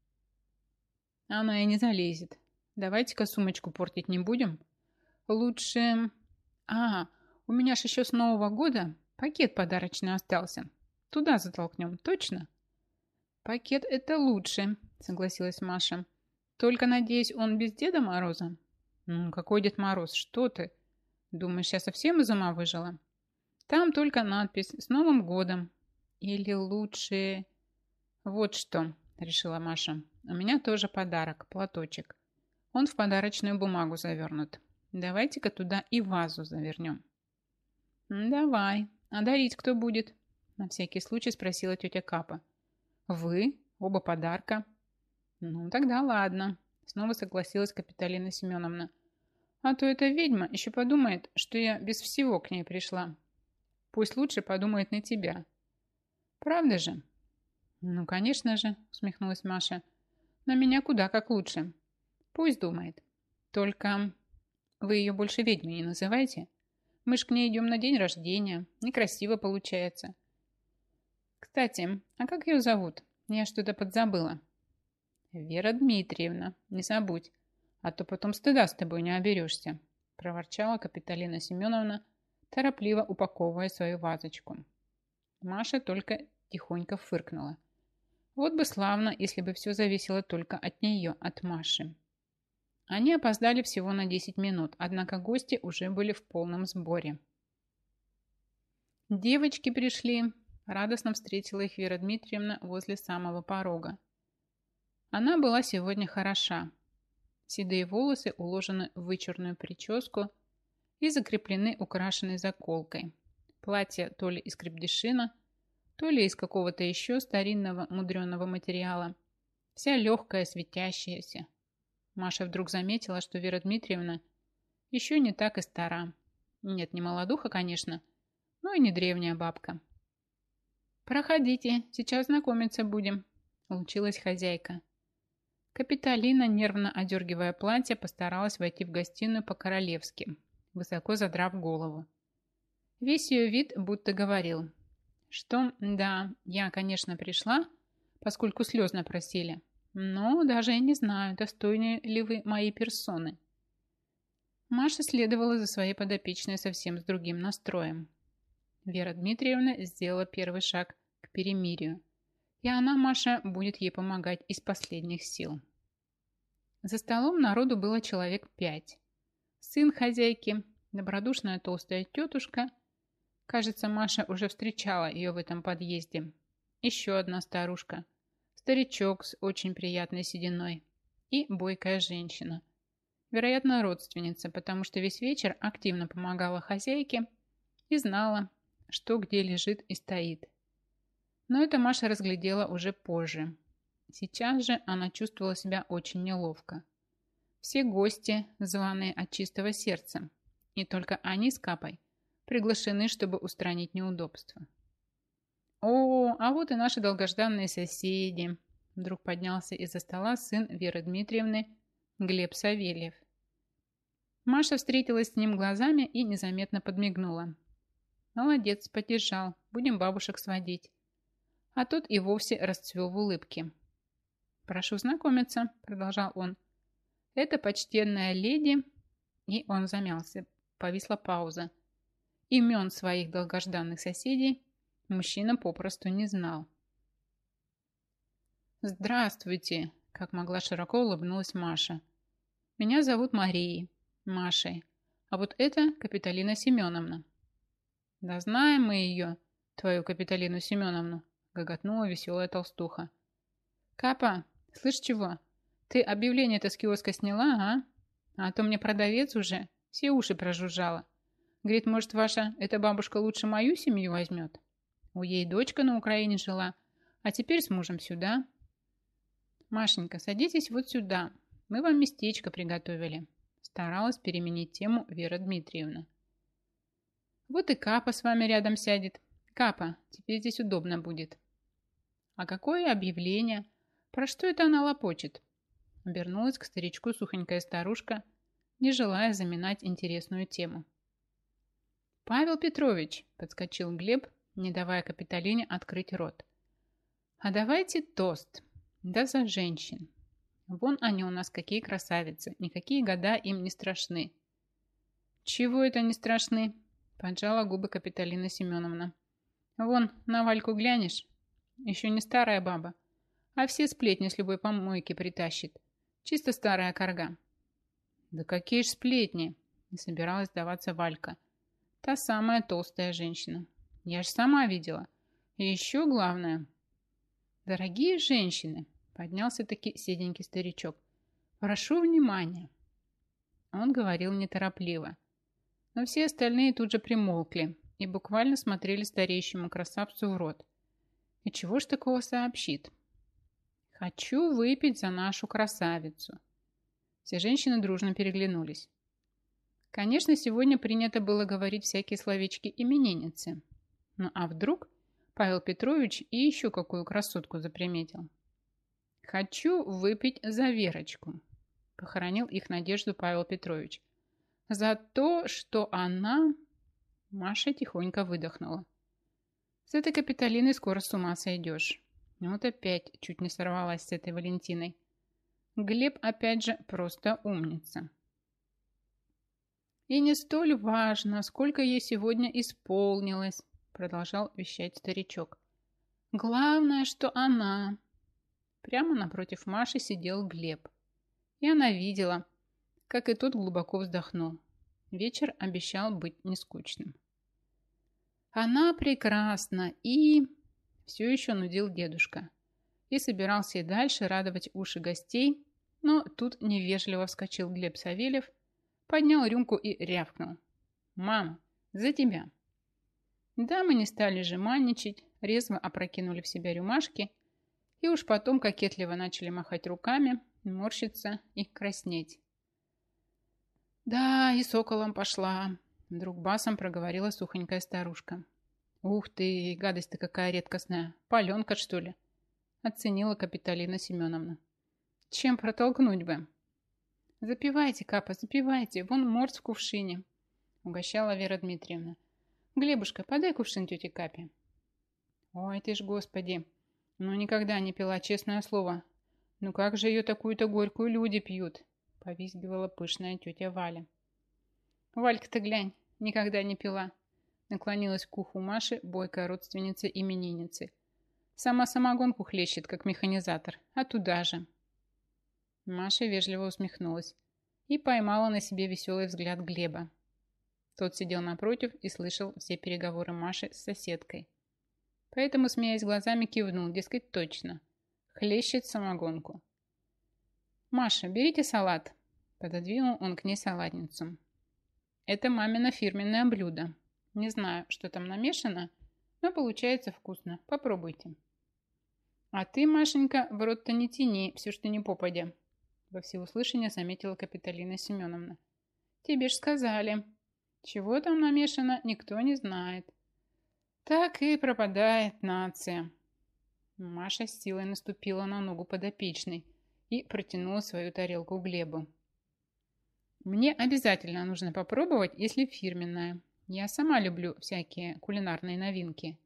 «Она и не залезет. Давайте-ка сумочку портить не будем. Лучше... А, у меня ж еще с Нового года пакет подарочный остался. Туда затолкнем, точно?» Пакет – это лучше, согласилась Маша. Только, надеюсь, он без Деда Мороза? Ну, какой Дед Мороз? Что ты? Думаешь, я совсем из ума выжила? Там только надпись «С Новым годом». Или лучше... Вот что, решила Маша. У меня тоже подарок, платочек. Он в подарочную бумагу завернут. Давайте-ка туда и вазу завернем. Давай. А дарить кто будет? На всякий случай спросила тетя Капа. Вы? Оба подарка? Ну, тогда ладно. Снова согласилась Капитолина Семеновна. А то эта ведьма еще подумает, что я без всего к ней пришла. Пусть лучше подумает на тебя. Правда же? Ну, конечно же, усмехнулась Маша. На меня куда как лучше. Пусть думает. Только вы ее больше ведьмой не называйте. Мы ж к ней идем на день рождения. Некрасиво получается. Кстати, а как ее зовут? Я что-то подзабыла. Вера Дмитриевна, не забудь, а то потом стыда с тобой не оберешься, проворчала Капитолина Семеновна, торопливо упаковывая свою вазочку. Маша только тихонько фыркнула. Вот бы славно, если бы все зависело только от нее, от Маши. Они опоздали всего на десять минут, однако гости уже были в полном сборе. Девочки пришли. Радостно встретила их Вера Дмитриевна возле самого порога. Она была сегодня хороша. Седые волосы уложены в вычурную прическу и закреплены украшенной заколкой. Платье то ли из крепдешина, то ли из какого-то еще старинного мудреного материала. Вся легкая, светящаяся. Маша вдруг заметила, что Вера Дмитриевна еще не так и стара. Нет, не молодуха, конечно, но и не древняя бабка. «Проходите, сейчас знакомиться будем», – улучилась хозяйка. Капитолина, нервно одергивая платье, постаралась войти в гостиную по-королевски, высоко задрав голову. Весь ее вид будто говорил, что, да, я, конечно, пришла, поскольку слезно просили, но даже я не знаю, достойны ли вы моей персоны. Маша следовала за своей подопечной совсем с другим настроем. Вера Дмитриевна сделала первый шаг к перемирию, и она, Маша, будет ей помогать из последних сил. За столом народу было человек пять. Сын хозяйки, добродушная толстая тетушка, кажется, Маша уже встречала ее в этом подъезде, еще одна старушка, старичок с очень приятной сединой и бойкая женщина, вероятно, родственница, потому что весь вечер активно помогала хозяйке и знала, что где лежит и стоит. Но это Маша разглядела уже позже. Сейчас же она чувствовала себя очень неловко. Все гости званые от чистого сердца, и только они с Капой приглашены, чтобы устранить неудобства. «О, а вот и наши долгожданные соседи!» Вдруг поднялся из-за стола сын Веры Дмитриевны Глеб Савельев. Маша встретилась с ним глазами и незаметно подмигнула. «Молодец, поддержал. Будем бабушек сводить». А тот и вовсе расцвел в улыбке. «Прошу знакомиться», — продолжал он. «Это почтенная леди...» И он замялся. Повисла пауза. Имен своих долгожданных соседей мужчина попросту не знал. «Здравствуйте», — как могла широко улыбнулась Маша. «Меня зовут Марией, Машей. А вот это Капитолина Семеновна». «Да знаем мы ее, твою Капитолину Семеновну», — гоготнула веселая толстуха. «Капа, слышь чего? Ты объявление-то с киоска сняла, а? А то мне продавец уже все уши прожужжала. Говорит, может, ваша эта бабушка лучше мою семью возьмет? У ей дочка на Украине жила, а теперь с мужем сюда». «Машенька, садитесь вот сюда. Мы вам местечко приготовили», — старалась переменить тему Вера Дмитриевна. «Вот и Капа с вами рядом сядет. Капа, теперь здесь удобно будет». «А какое объявление? Про что это она лопочет?» Обернулась к старичку сухонькая старушка, не желая заминать интересную тему. «Павел Петрович», — подскочил Глеб, не давая Капитолине открыть рот. «А давайте тост. Да за женщин. Вон они у нас какие красавицы, никакие года им не страшны». «Чего это не страшны?» — поджала губы Капитолина Семеновна. «Вон, на Вальку глянешь, еще не старая баба, А все сплетни с любой помойки притащит. Чисто старая корга. Да какие ж сплетни? Не собиралась сдаваться Валька. Та самая толстая женщина. Я ж сама видела. И еще главное. Дорогие женщины, поднялся таки седенький старичок. Прошу внимания. Он говорил неторопливо. Но все остальные тут же примолкли и буквально смотрели стареющему красавцу в рот. И чего ж такого сообщит? Хочу выпить за нашу красавицу. Все женщины дружно переглянулись. Конечно, сегодня принято было говорить всякие словечки именинницы. Ну а вдруг Павел Петрович и еще какую красотку заприметил? Хочу выпить за Верочку. Похоронил их надежду Павел Петрович. За то, что она... Маша тихонько выдохнула. С этой Капитолиной скоро с ума сойдешь. Вот опять чуть не сорвалась с этой Валентиной. Глеб опять же просто умница. И не столь важно, сколько ей сегодня исполнилось, продолжал вещать старичок. Главное, что она... Прямо напротив Маши сидел Глеб. И она видела, как и тот глубоко вздохнул. Вечер обещал быть нескучным. Она прекрасна и... Все еще нудил дедушка. И собирался и дальше радовать уши гостей, но тут невежливо вскочил Глеб Савельев, поднял рюмку и рявкнул. «Мама, за тебя!» Дамы не стали жеманничать, резво опрокинули в себя рюмашки и уж потом кокетливо начали махать руками, морщиться и краснеть. «Да, и соколом пошла», — вдруг басом проговорила сухонькая старушка. «Ух ты, гадость-то какая редкостная! Паленка, что ли?» — оценила Капитолина Семеновна. «Чем протолкнуть бы?» «Запивайте, Капа, запивайте, вон морс в кувшине», — угощала Вера Дмитриевна. «Глебушка, подай кувшин тете Капе». «Ой ты ж, господи! Ну никогда не пила, честное слово. Ну как же ее такую-то горькую люди пьют?» — повизгивала пышная тетя Валя. «Валька-то глянь, никогда не пила», — наклонилась к уху Маши бойкая родственница именинницы. «Сама самогонку хлещет, как механизатор, а туда же». Маша вежливо усмехнулась и поймала на себе веселый взгляд Глеба. Тот сидел напротив и слышал все переговоры Маши с соседкой. Поэтому, смеясь глазами, кивнул, дескать, точно. Хлещет самогонку. «Маша, берите салат», — пододвинул он к ней салатницу. «Это мамино фирменное блюдо. Не знаю, что там намешано, но получается вкусно. Попробуйте». «А ты, Машенька, в рот-то не тяни, все, что не попадя», — во всеуслышание заметила Капитолина Семеновна. «Тебе ж сказали. Чего там намешано, никто не знает. Так и пропадает нация». Маша с силой наступила на ногу подопечной и протянула свою тарелку Глебу. «Мне обязательно нужно попробовать, если фирменная. Я сама люблю всякие кулинарные новинки».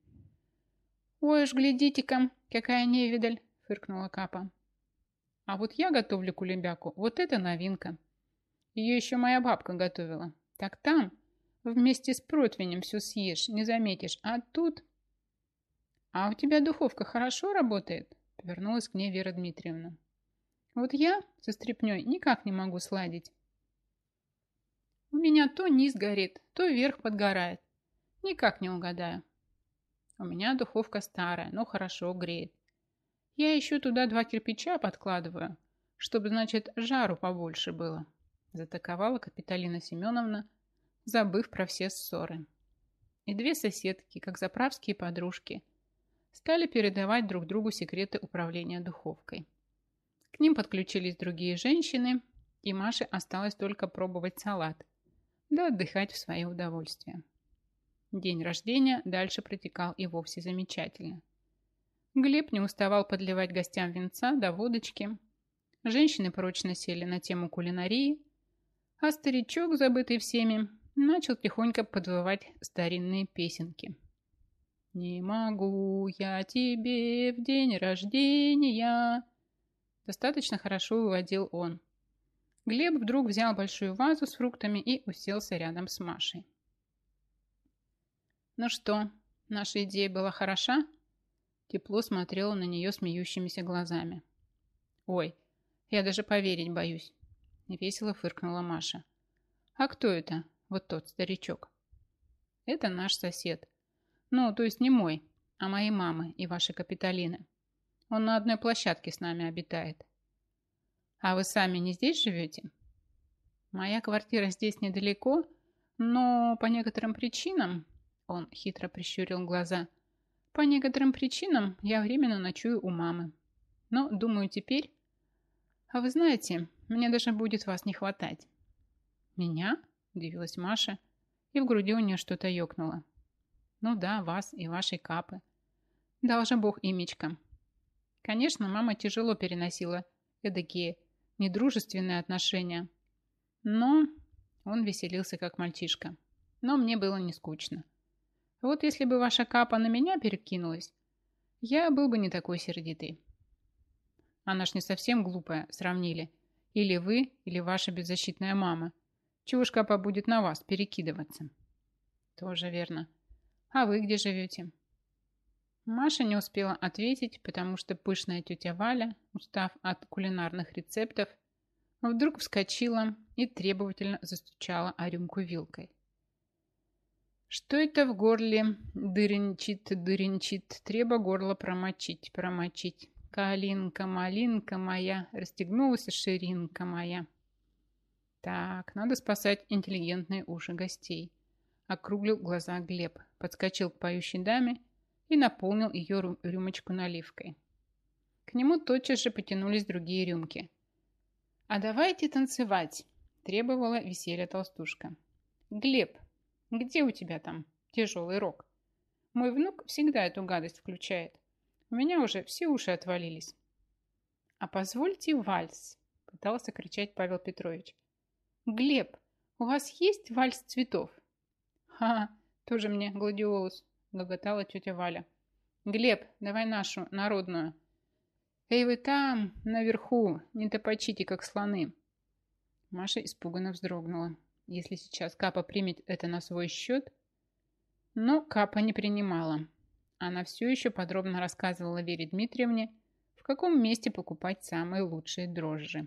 «Ой уж, глядите-ка, какая невидаль!» — фыркнула Капа. «А вот я готовлю кулебяку, вот это новинка. Ее еще моя бабка готовила. Так там вместе с противнем все съешь, не заметишь, а тут...» «А у тебя духовка хорошо работает?» — повернулась к ней Вера Дмитриевна. «Вот я со стряпней никак не могу сладить. У меня то низ горит, то верх подгорает. Никак не угадаю. У меня духовка старая, но хорошо греет. Я еще туда два кирпича подкладываю, чтобы, значит, жару побольше было», — затаковала Капитолина Семеновна, забыв про все ссоры. И две соседки, как заправские подружки, стали передавать друг другу секреты управления духовкой. К ним подключились другие женщины, и Маше осталось только пробовать салат, да отдыхать в свое удовольствие. День рождения дальше протекал и вовсе замечательно. Глеб не уставал подливать гостям винца до водочки. Женщины прочно сели на тему кулинарии, а старичок, забытый всеми, начал тихонько подвывать старинные песенки. «Не могу я тебе в день рождения». Достаточно хорошо выводил он. Глеб вдруг взял большую вазу с фруктами и уселся рядом с Машей. «Ну что, наша идея была хороша?» Тепло смотрела на нее смеющимися глазами. «Ой, я даже поверить боюсь», – весело фыркнула Маша. «А кто это? Вот тот старичок?» «Это наш сосед. Ну, то есть не мой, а моей мамы и вашей Капитолины. Он на одной площадке с нами обитает». «А вы сами не здесь живете?» «Моя квартира здесь недалеко, но по некоторым причинам...» Он хитро прищурил глаза. «По некоторым причинам я временно ночую у мамы. Но, думаю, теперь... А вы знаете, мне даже будет вас не хватать». «Меня?» – удивилась Маша, и в груди у нее что-то ёкнуло. «Ну да, вас и вашей Капы. Да уже бог имечко». Конечно, мама тяжело переносила эдакие недружественные отношения. Но он веселился, как мальчишка. Но мне было не скучно. Вот если бы ваша Капа на меня перекинулась, я был бы не такой сердитый. Она ж не совсем глупая, сравнили. Или вы, или ваша беззащитная мама. Чего ж Капа будет на вас перекидываться? Тоже верно. А вы где живете? Маша не успела ответить, потому что пышная тетя Валя, устав от кулинарных рецептов, вдруг вскочила и требовательно застучала о рюмку вилкой. Что это в горле дыренчит, дыренчит, треба горло промочить, промочить. Калинка, малинка моя, расстегнулась ширинка моя. Так, надо спасать интеллигентные уши гостей. Округлил глаза Глеб, подскочил к поющей даме и наполнил ее рю- рюмочку наливкой. К нему тотчас же потянулись другие рюмки. «А давайте танцевать!» – требовала веселья толстушка. «Глеб, где у тебя там тяжелый рок? Мой внук всегда эту гадость включает. У меня уже все уши отвалились». «А позвольте вальс!» – пытался кричать Павел Петрович. «Глеб, у вас есть вальс цветов?» «Ха, тоже мне гладиолус!» – гоготала тетя Валя. «Глеб, давай нашу, народную!» «Эй, вы там, наверху, не топочите, как слоны!» Маша испуганно вздрогнула. Если сейчас Капа примет это на свой счет... Но Капа не принимала. Она все еще подробно рассказывала Вере Дмитриевне, в каком месте покупать самые лучшие дрожжи.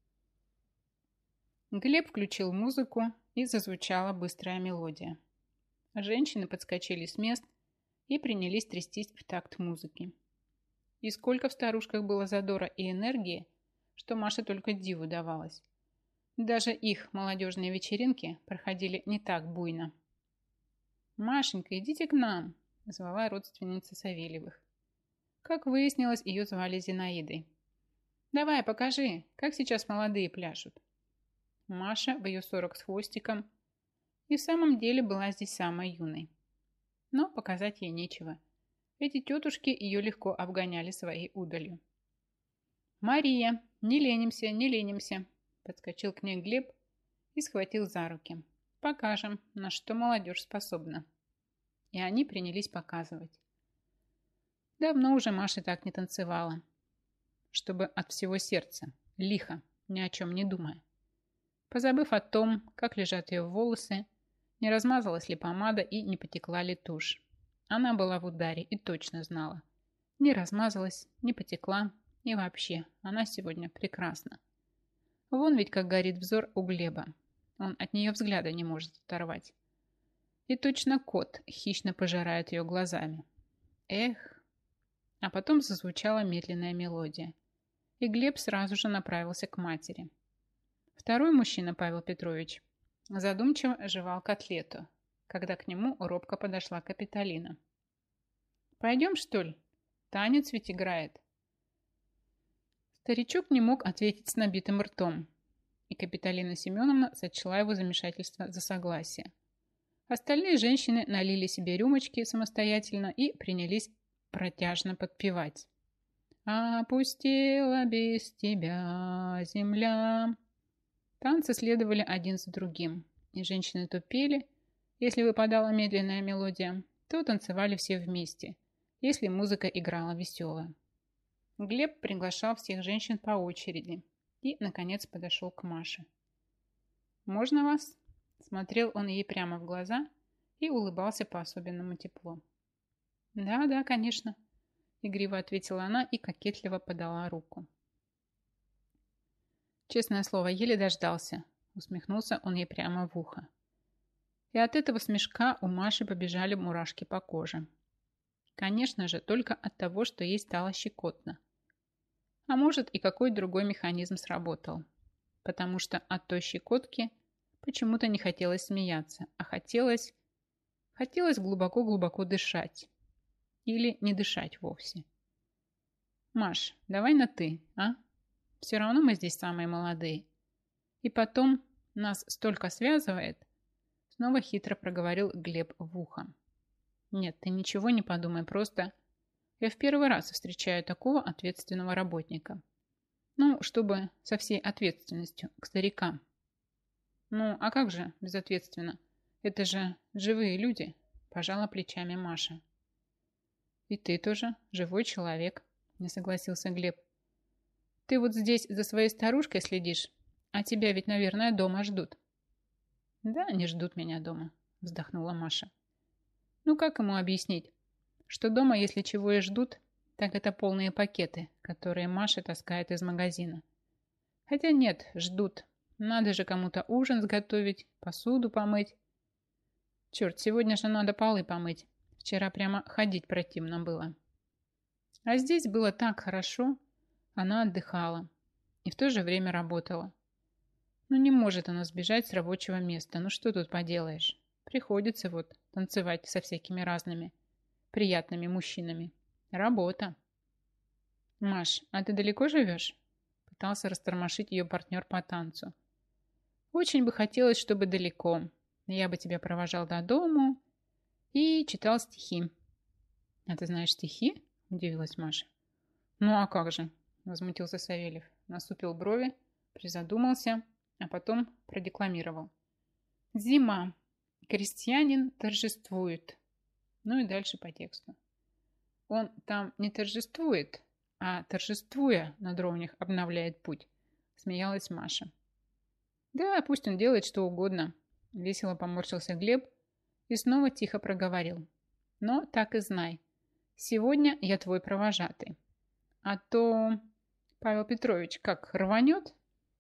Глеб включил музыку, и зазвучала быстрая мелодия. Женщины подскочили с мест и принялись трястись в такт музыки. И сколько в старушках было задора и энергии, что Маше только диву давалось. Даже их молодежные вечеринки проходили не так буйно. «Машенька, идите к нам!» – звала родственница Савельевых. Как выяснилось, ее звали Зинаидой. «Давай, покажи, как сейчас молодые пляшут». Маша в ее сорок с хвостиком и в самом деле была здесь самой юной. Но показать ей нечего. Эти тетушки ее легко обгоняли своей удалью. «Мария, не ленимся, не ленимся!» Подскочил к ней Глеб и схватил за руки. «Покажем, на что молодежь способна». И они принялись показывать. Давно уже Маша так не танцевала. Чтобы от всего сердца, лихо, ни о чем не думая. Позабыв о том, как лежат ее волосы, не размазалась ли помада и не потекла ли тушь. Она была в ударе и точно знала. Не размазалась, не потекла, и вообще, она сегодня прекрасна. Вон ведь как горит взор у Глеба. Он от нее взгляда не может оторвать. И точно кот хищно пожирает ее глазами. Эх! А потом зазвучала медленная мелодия. И Глеб сразу же направился к матери. Второй мужчина, Павел Петрович, задумчиво жевал котлету, когда к нему робко подошла Капитолина. «Пойдем, что ли? Танец ведь играет». Старичок не мог ответить с набитым ртом, и Капитолина Семеновна сочла его замешательство за согласие. Остальные женщины налили себе рюмочки самостоятельно и принялись протяжно подпевать. «Опустела без тебя земля». Танцы следовали один за другим, и женщины то пели, если выпадала медленная мелодия, то танцевали все вместе, если музыка играла веселая. Глеб приглашал всех женщин по очереди и, наконец, подошел к Маше. «Можно вас?» Смотрел он ей прямо в глаза и улыбался по-особенному тепло. «Да, да, конечно». игриво ответила она и кокетливо подала руку. Честное слово, еле дождался, усмехнулся он ей прямо в ухо. И от этого смешка у Маши побежали мурашки по коже. Конечно же, только от того, что ей стало щекотно. А может, и какой другой механизм сработал. Потому что от той щекотки почему-то не хотелось смеяться, а хотелось... Хотелось глубоко-глубоко дышать. Или не дышать вовсе. Маш, давай на «ты», а? Все равно мы здесь самые молодые. И потом нас столько связывает. Снова хитро проговорил Глеб в ухо. Нет, ты ничего не подумай, просто... Я в первый раз встречаю такого ответственного работника. Ну, чтобы со всей ответственностью к старикам. Ну, а как же безответственно? Это же живые люди, пожала плечами Маша. И ты тоже живой человек, не согласился Глеб. Ты вот здесь за своей старушкой следишь, а тебя ведь, наверное, дома ждут. Да, не ждут меня дома, вздохнула Маша. Ну, как ему объяснить, что дома, если чего и ждут, так это полные пакеты, которые Маша таскает из магазина. Хотя нет, ждут. Надо же кому-то ужин сготовить, посуду помыть. Черт, сегодня же надо полы помыть. Вчера прямо ходить противно было. А здесь было так хорошо. Она отдыхала и в то же время работала. Ну не может она сбежать с рабочего места. Ну что тут поделаешь? Приходится вот танцевать со всякими разными приятными мужчинами. Работа. Маш, а ты далеко живешь? Пытался растормошить ее партнер по танцу. Очень бы хотелось, чтобы далеко. Я бы тебя провожал до дому и читал стихи. А ты знаешь стихи? Удивилась Маша. Ну а как же? Возмутился Савельев. Насупил брови, призадумался, а потом продекламировал. Зима. Крестьянин торжествует. Ну и дальше по тексту. Он там не торжествует, а торжествуя на дровнях обновляет путь. Смеялась Маша. Да, пусть он делает что угодно. Весело поморщился Глеб и снова тихо проговорил. Но так и знай. Сегодня я твой провожатый. А то Павел Петрович как рванет?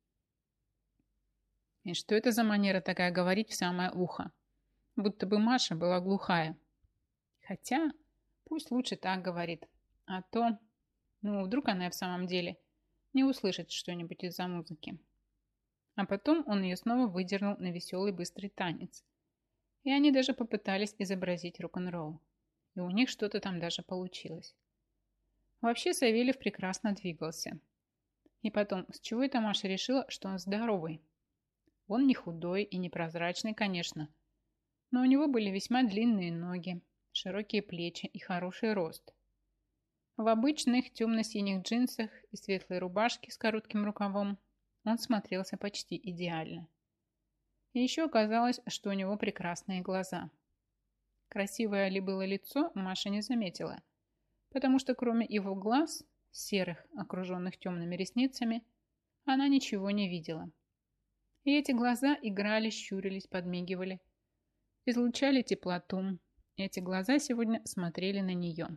И что это за манера такая говорить в самое ухо? Будто бы Маша была глухая. Хотя, пусть лучше так говорит. А то, ну, вдруг она и в самом деле не услышит что-нибудь из-за музыки. А потом он ее снова выдернул на веселый быстрый танец. И они даже попытались изобразить рок-н-ролл. И у них что-то там даже получилось. Вообще Савельев прекрасно двигался. И потом, с чего эта Маша решила, что он здоровый? Он не худой и не прозрачный, конечно. Но у него были весьма длинные ноги, широкие плечи и хороший рост. В обычных темно-синих джинсах и светлой рубашке с коротким рукавом он смотрелся почти идеально. И еще оказалось, что у него прекрасные глаза. Красивое ли было лицо, Маша не заметила, потому что кроме его глаз, серых, окруженных темными ресницами, она ничего не видела. И эти глаза играли, щурились, подмигивали, излучали теплоту. Эти глаза сегодня смотрели на нее.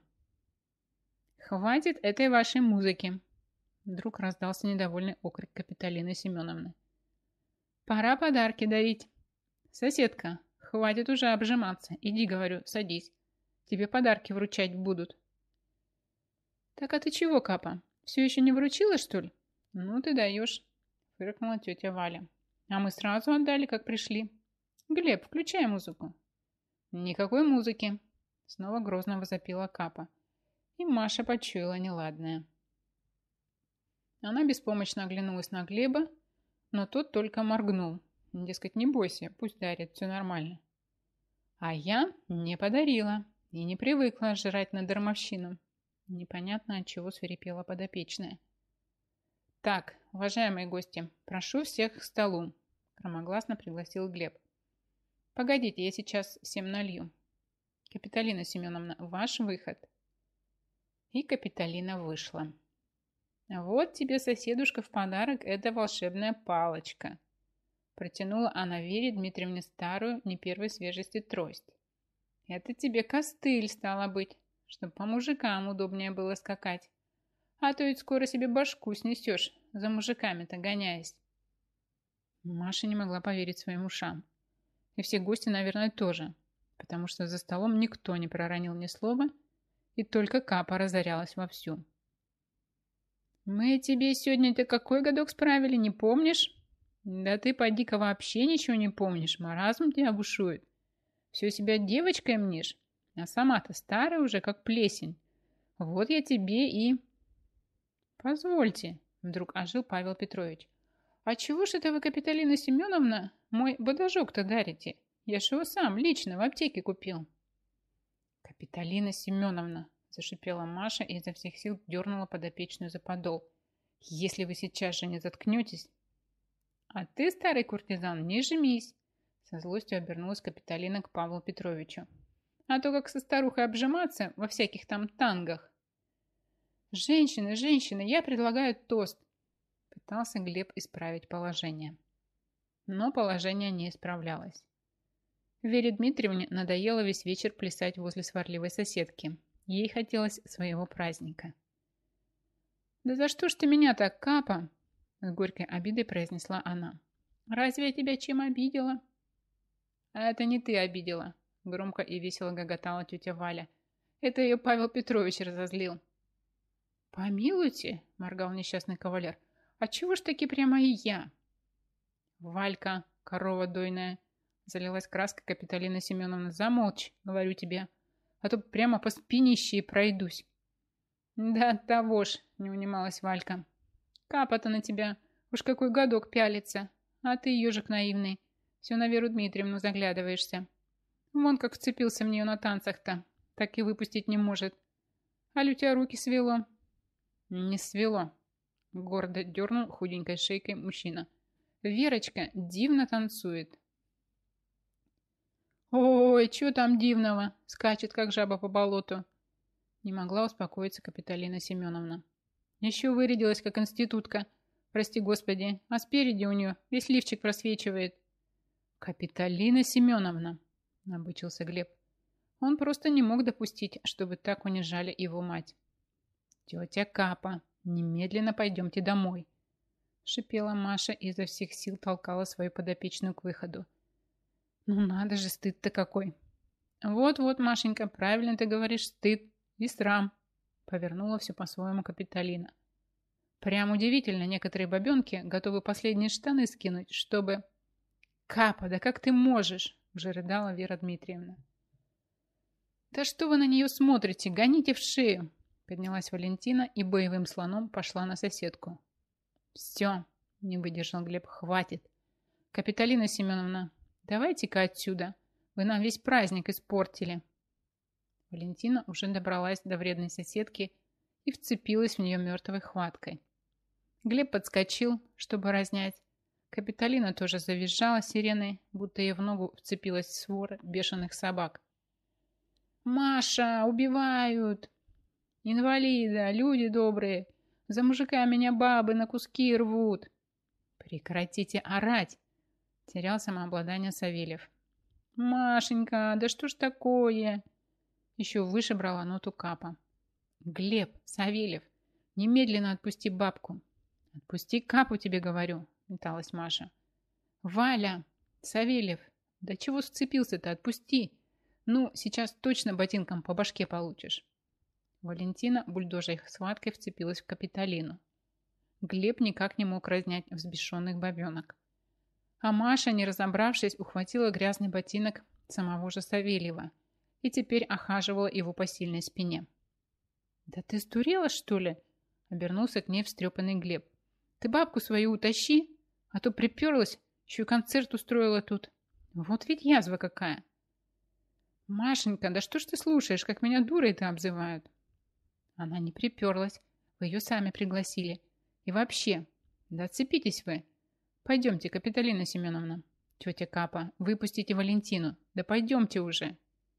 «Хватит этой вашей музыки!» Вдруг раздался недовольный окрик Капитолины Семеновны. «Пора подарки дарить. Соседка, хватит уже обжиматься. Иди, говорю, садись. Тебе подарки вручать будут». «Так а ты чего, Капа? Все еще не вручила, что ли?» «Ну ты даешь», фыркнула тетя Валя. «А мы сразу отдали, как пришли. Глеб, включай музыку». «Никакой музыки!» Снова грозно возопила Капа. И Маша почуяла неладное. Она беспомощно оглянулась на Глеба, но тот только моргнул. Дескать, не бойся, пусть дарит, все нормально. А я не подарила и не привыкла жрать на дармовщину. Непонятно, от чего свирепела подопечная. «Так, уважаемые гости, прошу всех к столу», громогласно пригласил Глеб. «Погодите, я сейчас всем налью. Капитолина Семеновна, ваш выход». И Капитолина вышла. «Вот тебе, соседушка, в подарок эта волшебная палочка». Протянула она Вере Дмитриевне старую, не первой свежести трость. «Это тебе костыль, стало быть, Чтоб по мужикам удобнее было скакать. А то ведь скоро себе башку снесешь, за мужиками-то гоняясь. Маша не могла поверить своим ушам. И все гости, наверное, тоже, потому что за столом никто не проронил ни слова, и только Капа разорялась вовсю. «Мы тебе сегодня-то какой годок справили, не помнишь? Да ты, поди-ка, вообще ничего не помнишь, маразм тебя бушует. Все себя девочкой мнишь, а сама-то старая уже, как плесень. Вот я тебе и...» «Позвольте», — вдруг ожил Павел Петрович. «А чего ж это вы, Капитолина Семеновна, мой бодажок-то дарите? Я ж его сам лично в аптеке купил». «Капитолина Семеновна», — зашипела Маша и изо всех сил дернула подопечную за подол. «Если вы сейчас же не заткнетесь...» «А ты, старый куртизан, не жмись!» Со злостью обернулась Капитолина к Павлу Петровичу. «А то как со старухой обжиматься во всяких там тангах!» «Женщины, женщины, я предлагаю тост!» Пытался Глеб исправить положение. Но положение не исправлялось. Вере Дмитриевне надоело весь вечер плясать возле сварливой соседки. Ей хотелось своего праздника. «Да за что ж ты меня так, Капа?» С горькой обидой произнесла она. «Разве я тебя чем обидела?» «А это не ты обидела», громко и весело гоготала тетя Валя. «Это ее Павел Петрович разозлил». «Помилуйте», моргал несчастный кавалер, «а чего ж таки прямо и я?» «Валька, корова дойная», залилась краской Капитолина Семеновна. «Замолчь, говорю тебе, а то прямо по спинище и пройдусь». «Да того ж», не унималась Валька. «Капа-то на тебя, уж какой годок пялится, а ты, ежик наивный, все на Веру Дмитриевну заглядываешься. Вон как вцепился в нее на танцах-то, так и выпустить не может. А у тебя руки свело?» «Не свело», гордо дернул худенькой шейкой мужчина. «Верочка дивно танцует». «Ой, что там дивного?» Скачет, как жаба по болоту. Не могла успокоиться Капитолина Семеновна. Еще вырядилась, как институтка. Прости господи, а спереди у нее весь лифчик просвечивает. «Капитолина Семеновна», набычился Глеб. Он просто не мог допустить, чтобы так унижали его мать. «Тетя Капа, немедленно пойдемте домой», шипела Маша и изо всех сил толкала свою подопечную к выходу. «Ну надо же, стыд-то какой!» «Вот-вот, Машенька, правильно ты говоришь, стыд и срам», повернула все по-своему Капитолина. «Прям удивительно, некоторые бабенки готовы последние штаны скинуть, чтобы...» «Капа, да как ты можешь?» уже рыдала Вера Дмитриевна. «Да что вы на нее смотрите? Гоните в шею!» Поднялась Валентина и боевым слоном пошла на соседку. «Все!» – не выдержал Глеб. «Хватит! Капитолина Семеновна, давайте-ка отсюда! Вы нам весь праздник испортили!» Валентина уже добралась до вредной соседки и вцепилась в нее мертвой хваткой. Глеб подскочил, чтобы разнять. Капитолина тоже завизжала сиреной, будто ей в ногу вцепилась свора бешеных собак. «Маша, убивают! Инвалида, люди добрые! За мужика меня бабы на куски рвут!» «Прекратите орать!» Терял самообладание Савельев. «Машенька, да что ж такое?» Еще выше брала ноту Капа. «Глеб, Савельев, немедленно отпусти бабку!» «Отпусти Капу, тебе говорю!» Металась Маша. «Валя! Савельев! Да чего сцепился-то? Отпусти! Ну, сейчас точно ботинком по башке получишь!» Валентина бульдожей схваткой вцепилась в Капитолину. Глеб никак не мог разнять взбешенных бабенок. А Маша, не разобравшись, ухватила грязный ботинок самого же Савельева и теперь охаживала его по сильной спине. «Да ты сдурела, что ли?» Обернулся к ней встрепанный Глеб. «Ты бабку свою утащи, а то приперлась, еще и концерт устроила тут. Вот ведь язва какая!» «Машенька, да что ж ты слушаешь, как меня дурой-то обзывают?» Она не приперлась, вы ее сами пригласили. И вообще, да отцепитесь вы. Пойдемте, Капитолина Семеновна. Тетя Капа, выпустите Валентину. Да пойдемте уже.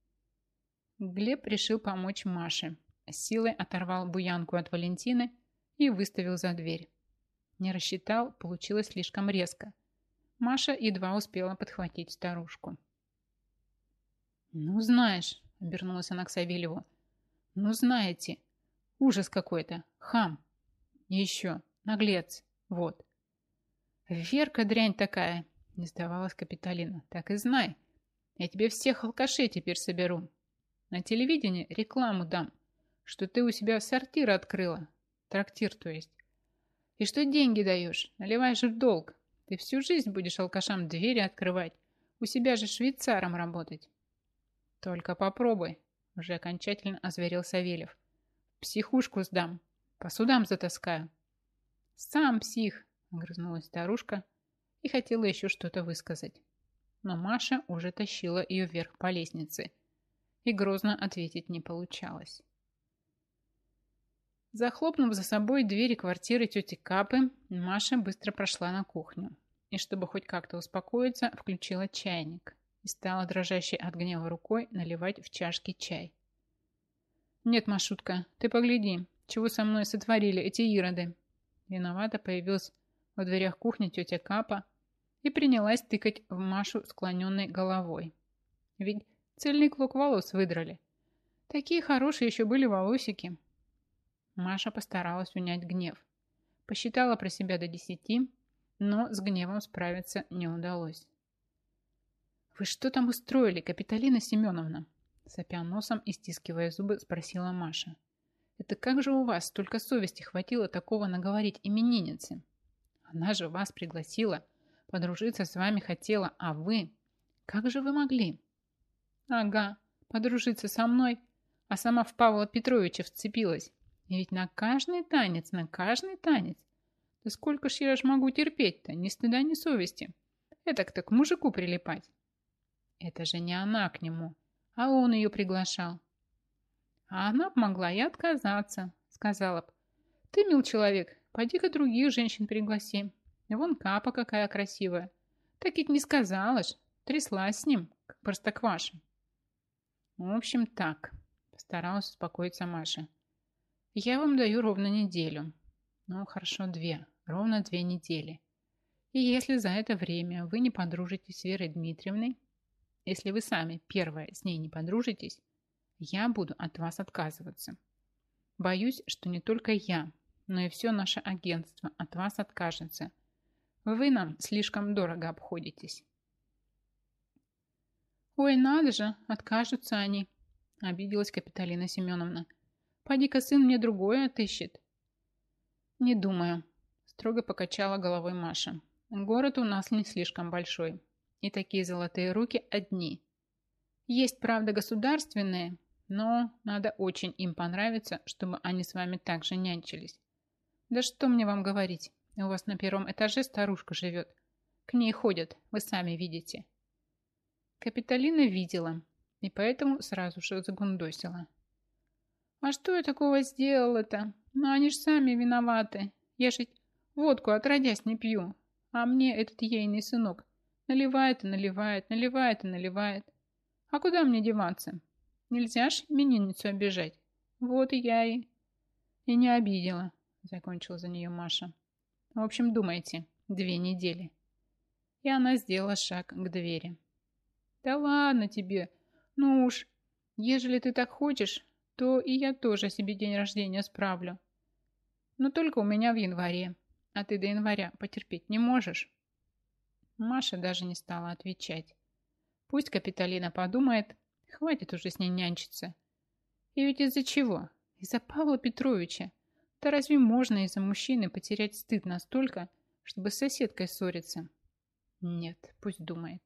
Глеб решил помочь Маше. С силой оторвал буянку от Валентины и выставил за дверь. Не рассчитал, получилось слишком резко. Маша едва успела подхватить старушку. «Ну, знаешь», — обернулась она к Савельеву, Ну, знаете, ужас какой-то, хам. И еще, наглец, вот. Верка дрянь такая, не сдавалась Капитолина. Так и знай, я тебе всех алкашей теперь соберу. На телевидении рекламу дам, что ты у себя сортир открыла, трактир то есть. И что деньги даешь, наливаешь в долг. Ты всю жизнь будешь алкашам двери открывать, у себя же швейцаром работать. Только попробуй, уже окончательно озверел Савельев. Психушку сдам, по судам затаскаю. Сам псих, огрызнулась старушка и хотела еще что-то высказать. Но Маша уже тащила ее вверх по лестнице, и грозно ответить не получалось. Захлопнув за собой двери квартиры тети Капы, Маша быстро прошла на кухню и, чтобы хоть как-то успокоиться, включила чайник и стала дрожащей от гнева рукой наливать в чашки чай. «Нет, Машутка, ты погляди, чего со мной сотворили эти ироды!» Виновато появилась во дверях кухни тетя Капа и принялась тыкать в Машу склоненной головой. Ведь цельный клок волос выдрали. Такие хорошие еще были волосики. Маша постаралась унять гнев. Посчитала про себя до десяти, но с гневом справиться не удалось. «Вы что там устроили, Капитолина Семеновна?» Сопя носом и стискивая зубы, спросила Маша. «Это как же у вас столько совести хватило такого наговорить имениннице? Она же вас пригласила, подружиться с вами хотела, а вы... Как же вы могли?» «Ага, подружиться со мной, а сама в Павла Петровича вцепилась. И ведь на каждый танец, на каждый танец. Да сколько ж я ж могу терпеть-то, ни стыда, ни совести. Этак-то к мужику прилипать». «Это же не она к нему, а он ее приглашал». «А она б могла и отказаться», сказала б. «Ты, мил человек, пойди-ка других женщин пригласи. Вон Капа какая красивая. Так ведь не сказала ж, тряслась с ним, как простокваша». «В общем, так», постаралась успокоиться Маша. «Я вам даю ровно неделю. Ну, хорошо, две. Ровно две недели. И если за это время вы не подружитесь с Верой Дмитриевной, если вы сами первое с ней не подружитесь, я буду от вас отказываться. Боюсь, что не только я, но и все наше агентство от вас откажется. Вы нам слишком дорого обходитесь». «Ой, надо же, откажутся они», обиделась Капитолина Семеновна. «Поди-ка сын мне другое отыщет». «Не думаю», строго покачала головой Маша. «Город у нас не слишком большой, и такие золотые руки одни. Есть, правда, государственные, но надо очень им понравиться, чтобы они с вами так же нянчились. Да что мне вам говорить, у вас на первом этаже старушка живет. К ней ходят, вы сами видите». Капитолина видела, и поэтому сразу же загундосила. «А что я такого сделала-то? Ну, они ж сами виноваты. Я ж ведь водку отродясь не пью, а мне этот ейный сынок наливает и наливает, наливает и наливает. А куда мне деваться? Нельзя ж именинницу обижать. Вот и я и... И не обидела», закончила за нее Маша. «В общем, думайте, две недели». И она сделала шаг к двери. «Да ладно тебе, ну уж, ежели ты так хочешь, то и я тоже себе день рождения справлю. Но только у меня в январе, а ты до января потерпеть не можешь». Маша даже не стала отвечать. Пусть Капитолина подумает, хватит уже с ней нянчиться. И ведь из-за чего? Из-за Павла Петровича. Да разве можно из-за мужчины потерять стыд настолько, чтобы с соседкой ссориться? Нет, пусть думает.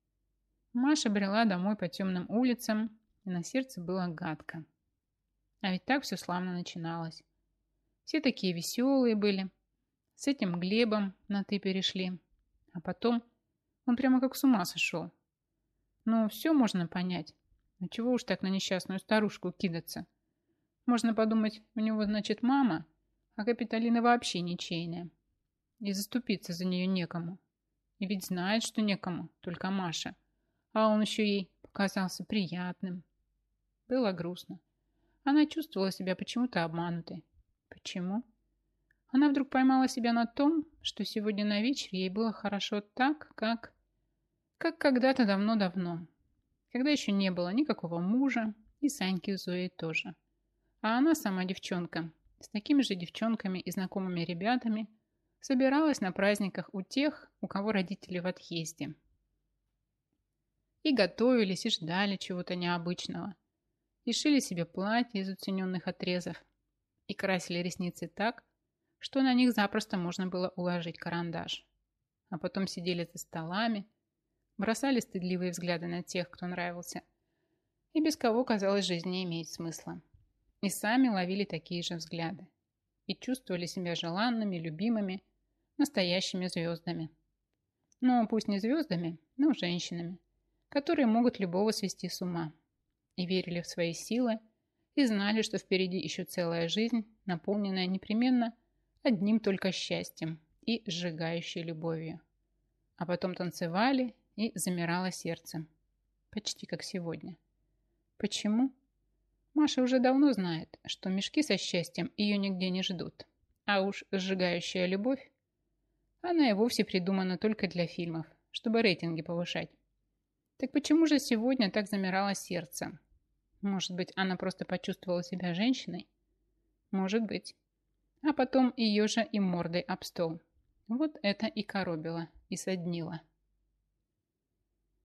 Маша брела домой по темным улицам, и на сердце было гадко. А ведь так все славно начиналось. Все такие веселые были. С этим Глебом на «ты» перешли. А потом он прямо как с ума сошел. Ну, все можно понять. Но чего уж так на несчастную старушку кидаться? Можно подумать, у него, значит, мама, а Капитолина вообще ничейная. И заступиться за нее некому. И ведь знает, что некому, только Маша. А он еще ей показался приятным. Было грустно. Она чувствовала себя почему-то обманутой. Почему? Она вдруг поймала себя на том, что сегодня на вечер ей было хорошо так, как... Как когда-то давно-давно. Когда еще не было никакого мужа, и Саньки с Зоей тоже. А она сама девчонка, с такими же девчонками и знакомыми ребятами, собиралась на праздниках у тех, у кого родители в отъезде. И готовились, и ждали чего-то необычного. И шили себе платья из уцененных отрезов. И красили ресницы так, что на них запросто можно было уложить карандаш. А потом сидели за столами, бросали стыдливые взгляды на тех, кто нравился, и без кого, казалось, жизнь не имеет смысла. И сами ловили такие же взгляды. И чувствовали себя желанными, любимыми, настоящими звездами. Но пусть не звездами, но женщинами, которые могут любого свести с ума. И верили в свои силы, и знали, что впереди еще целая жизнь, наполненная непременно одним только счастьем и сжигающей любовью. А потом танцевали, и замирало сердце. Почти как сегодня. Почему? Маша уже давно знает, что мешки со счастьем ее нигде не ждут. А уж сжигающая любовь, она и вовсе придумана только для фильмов, чтобы рейтинги повышать. Так почему же сегодня так замирало сердце? Может быть, она просто почувствовала себя женщиной? Может быть. А потом ее же и мордой об стол. Вот это и коробило, и соднило.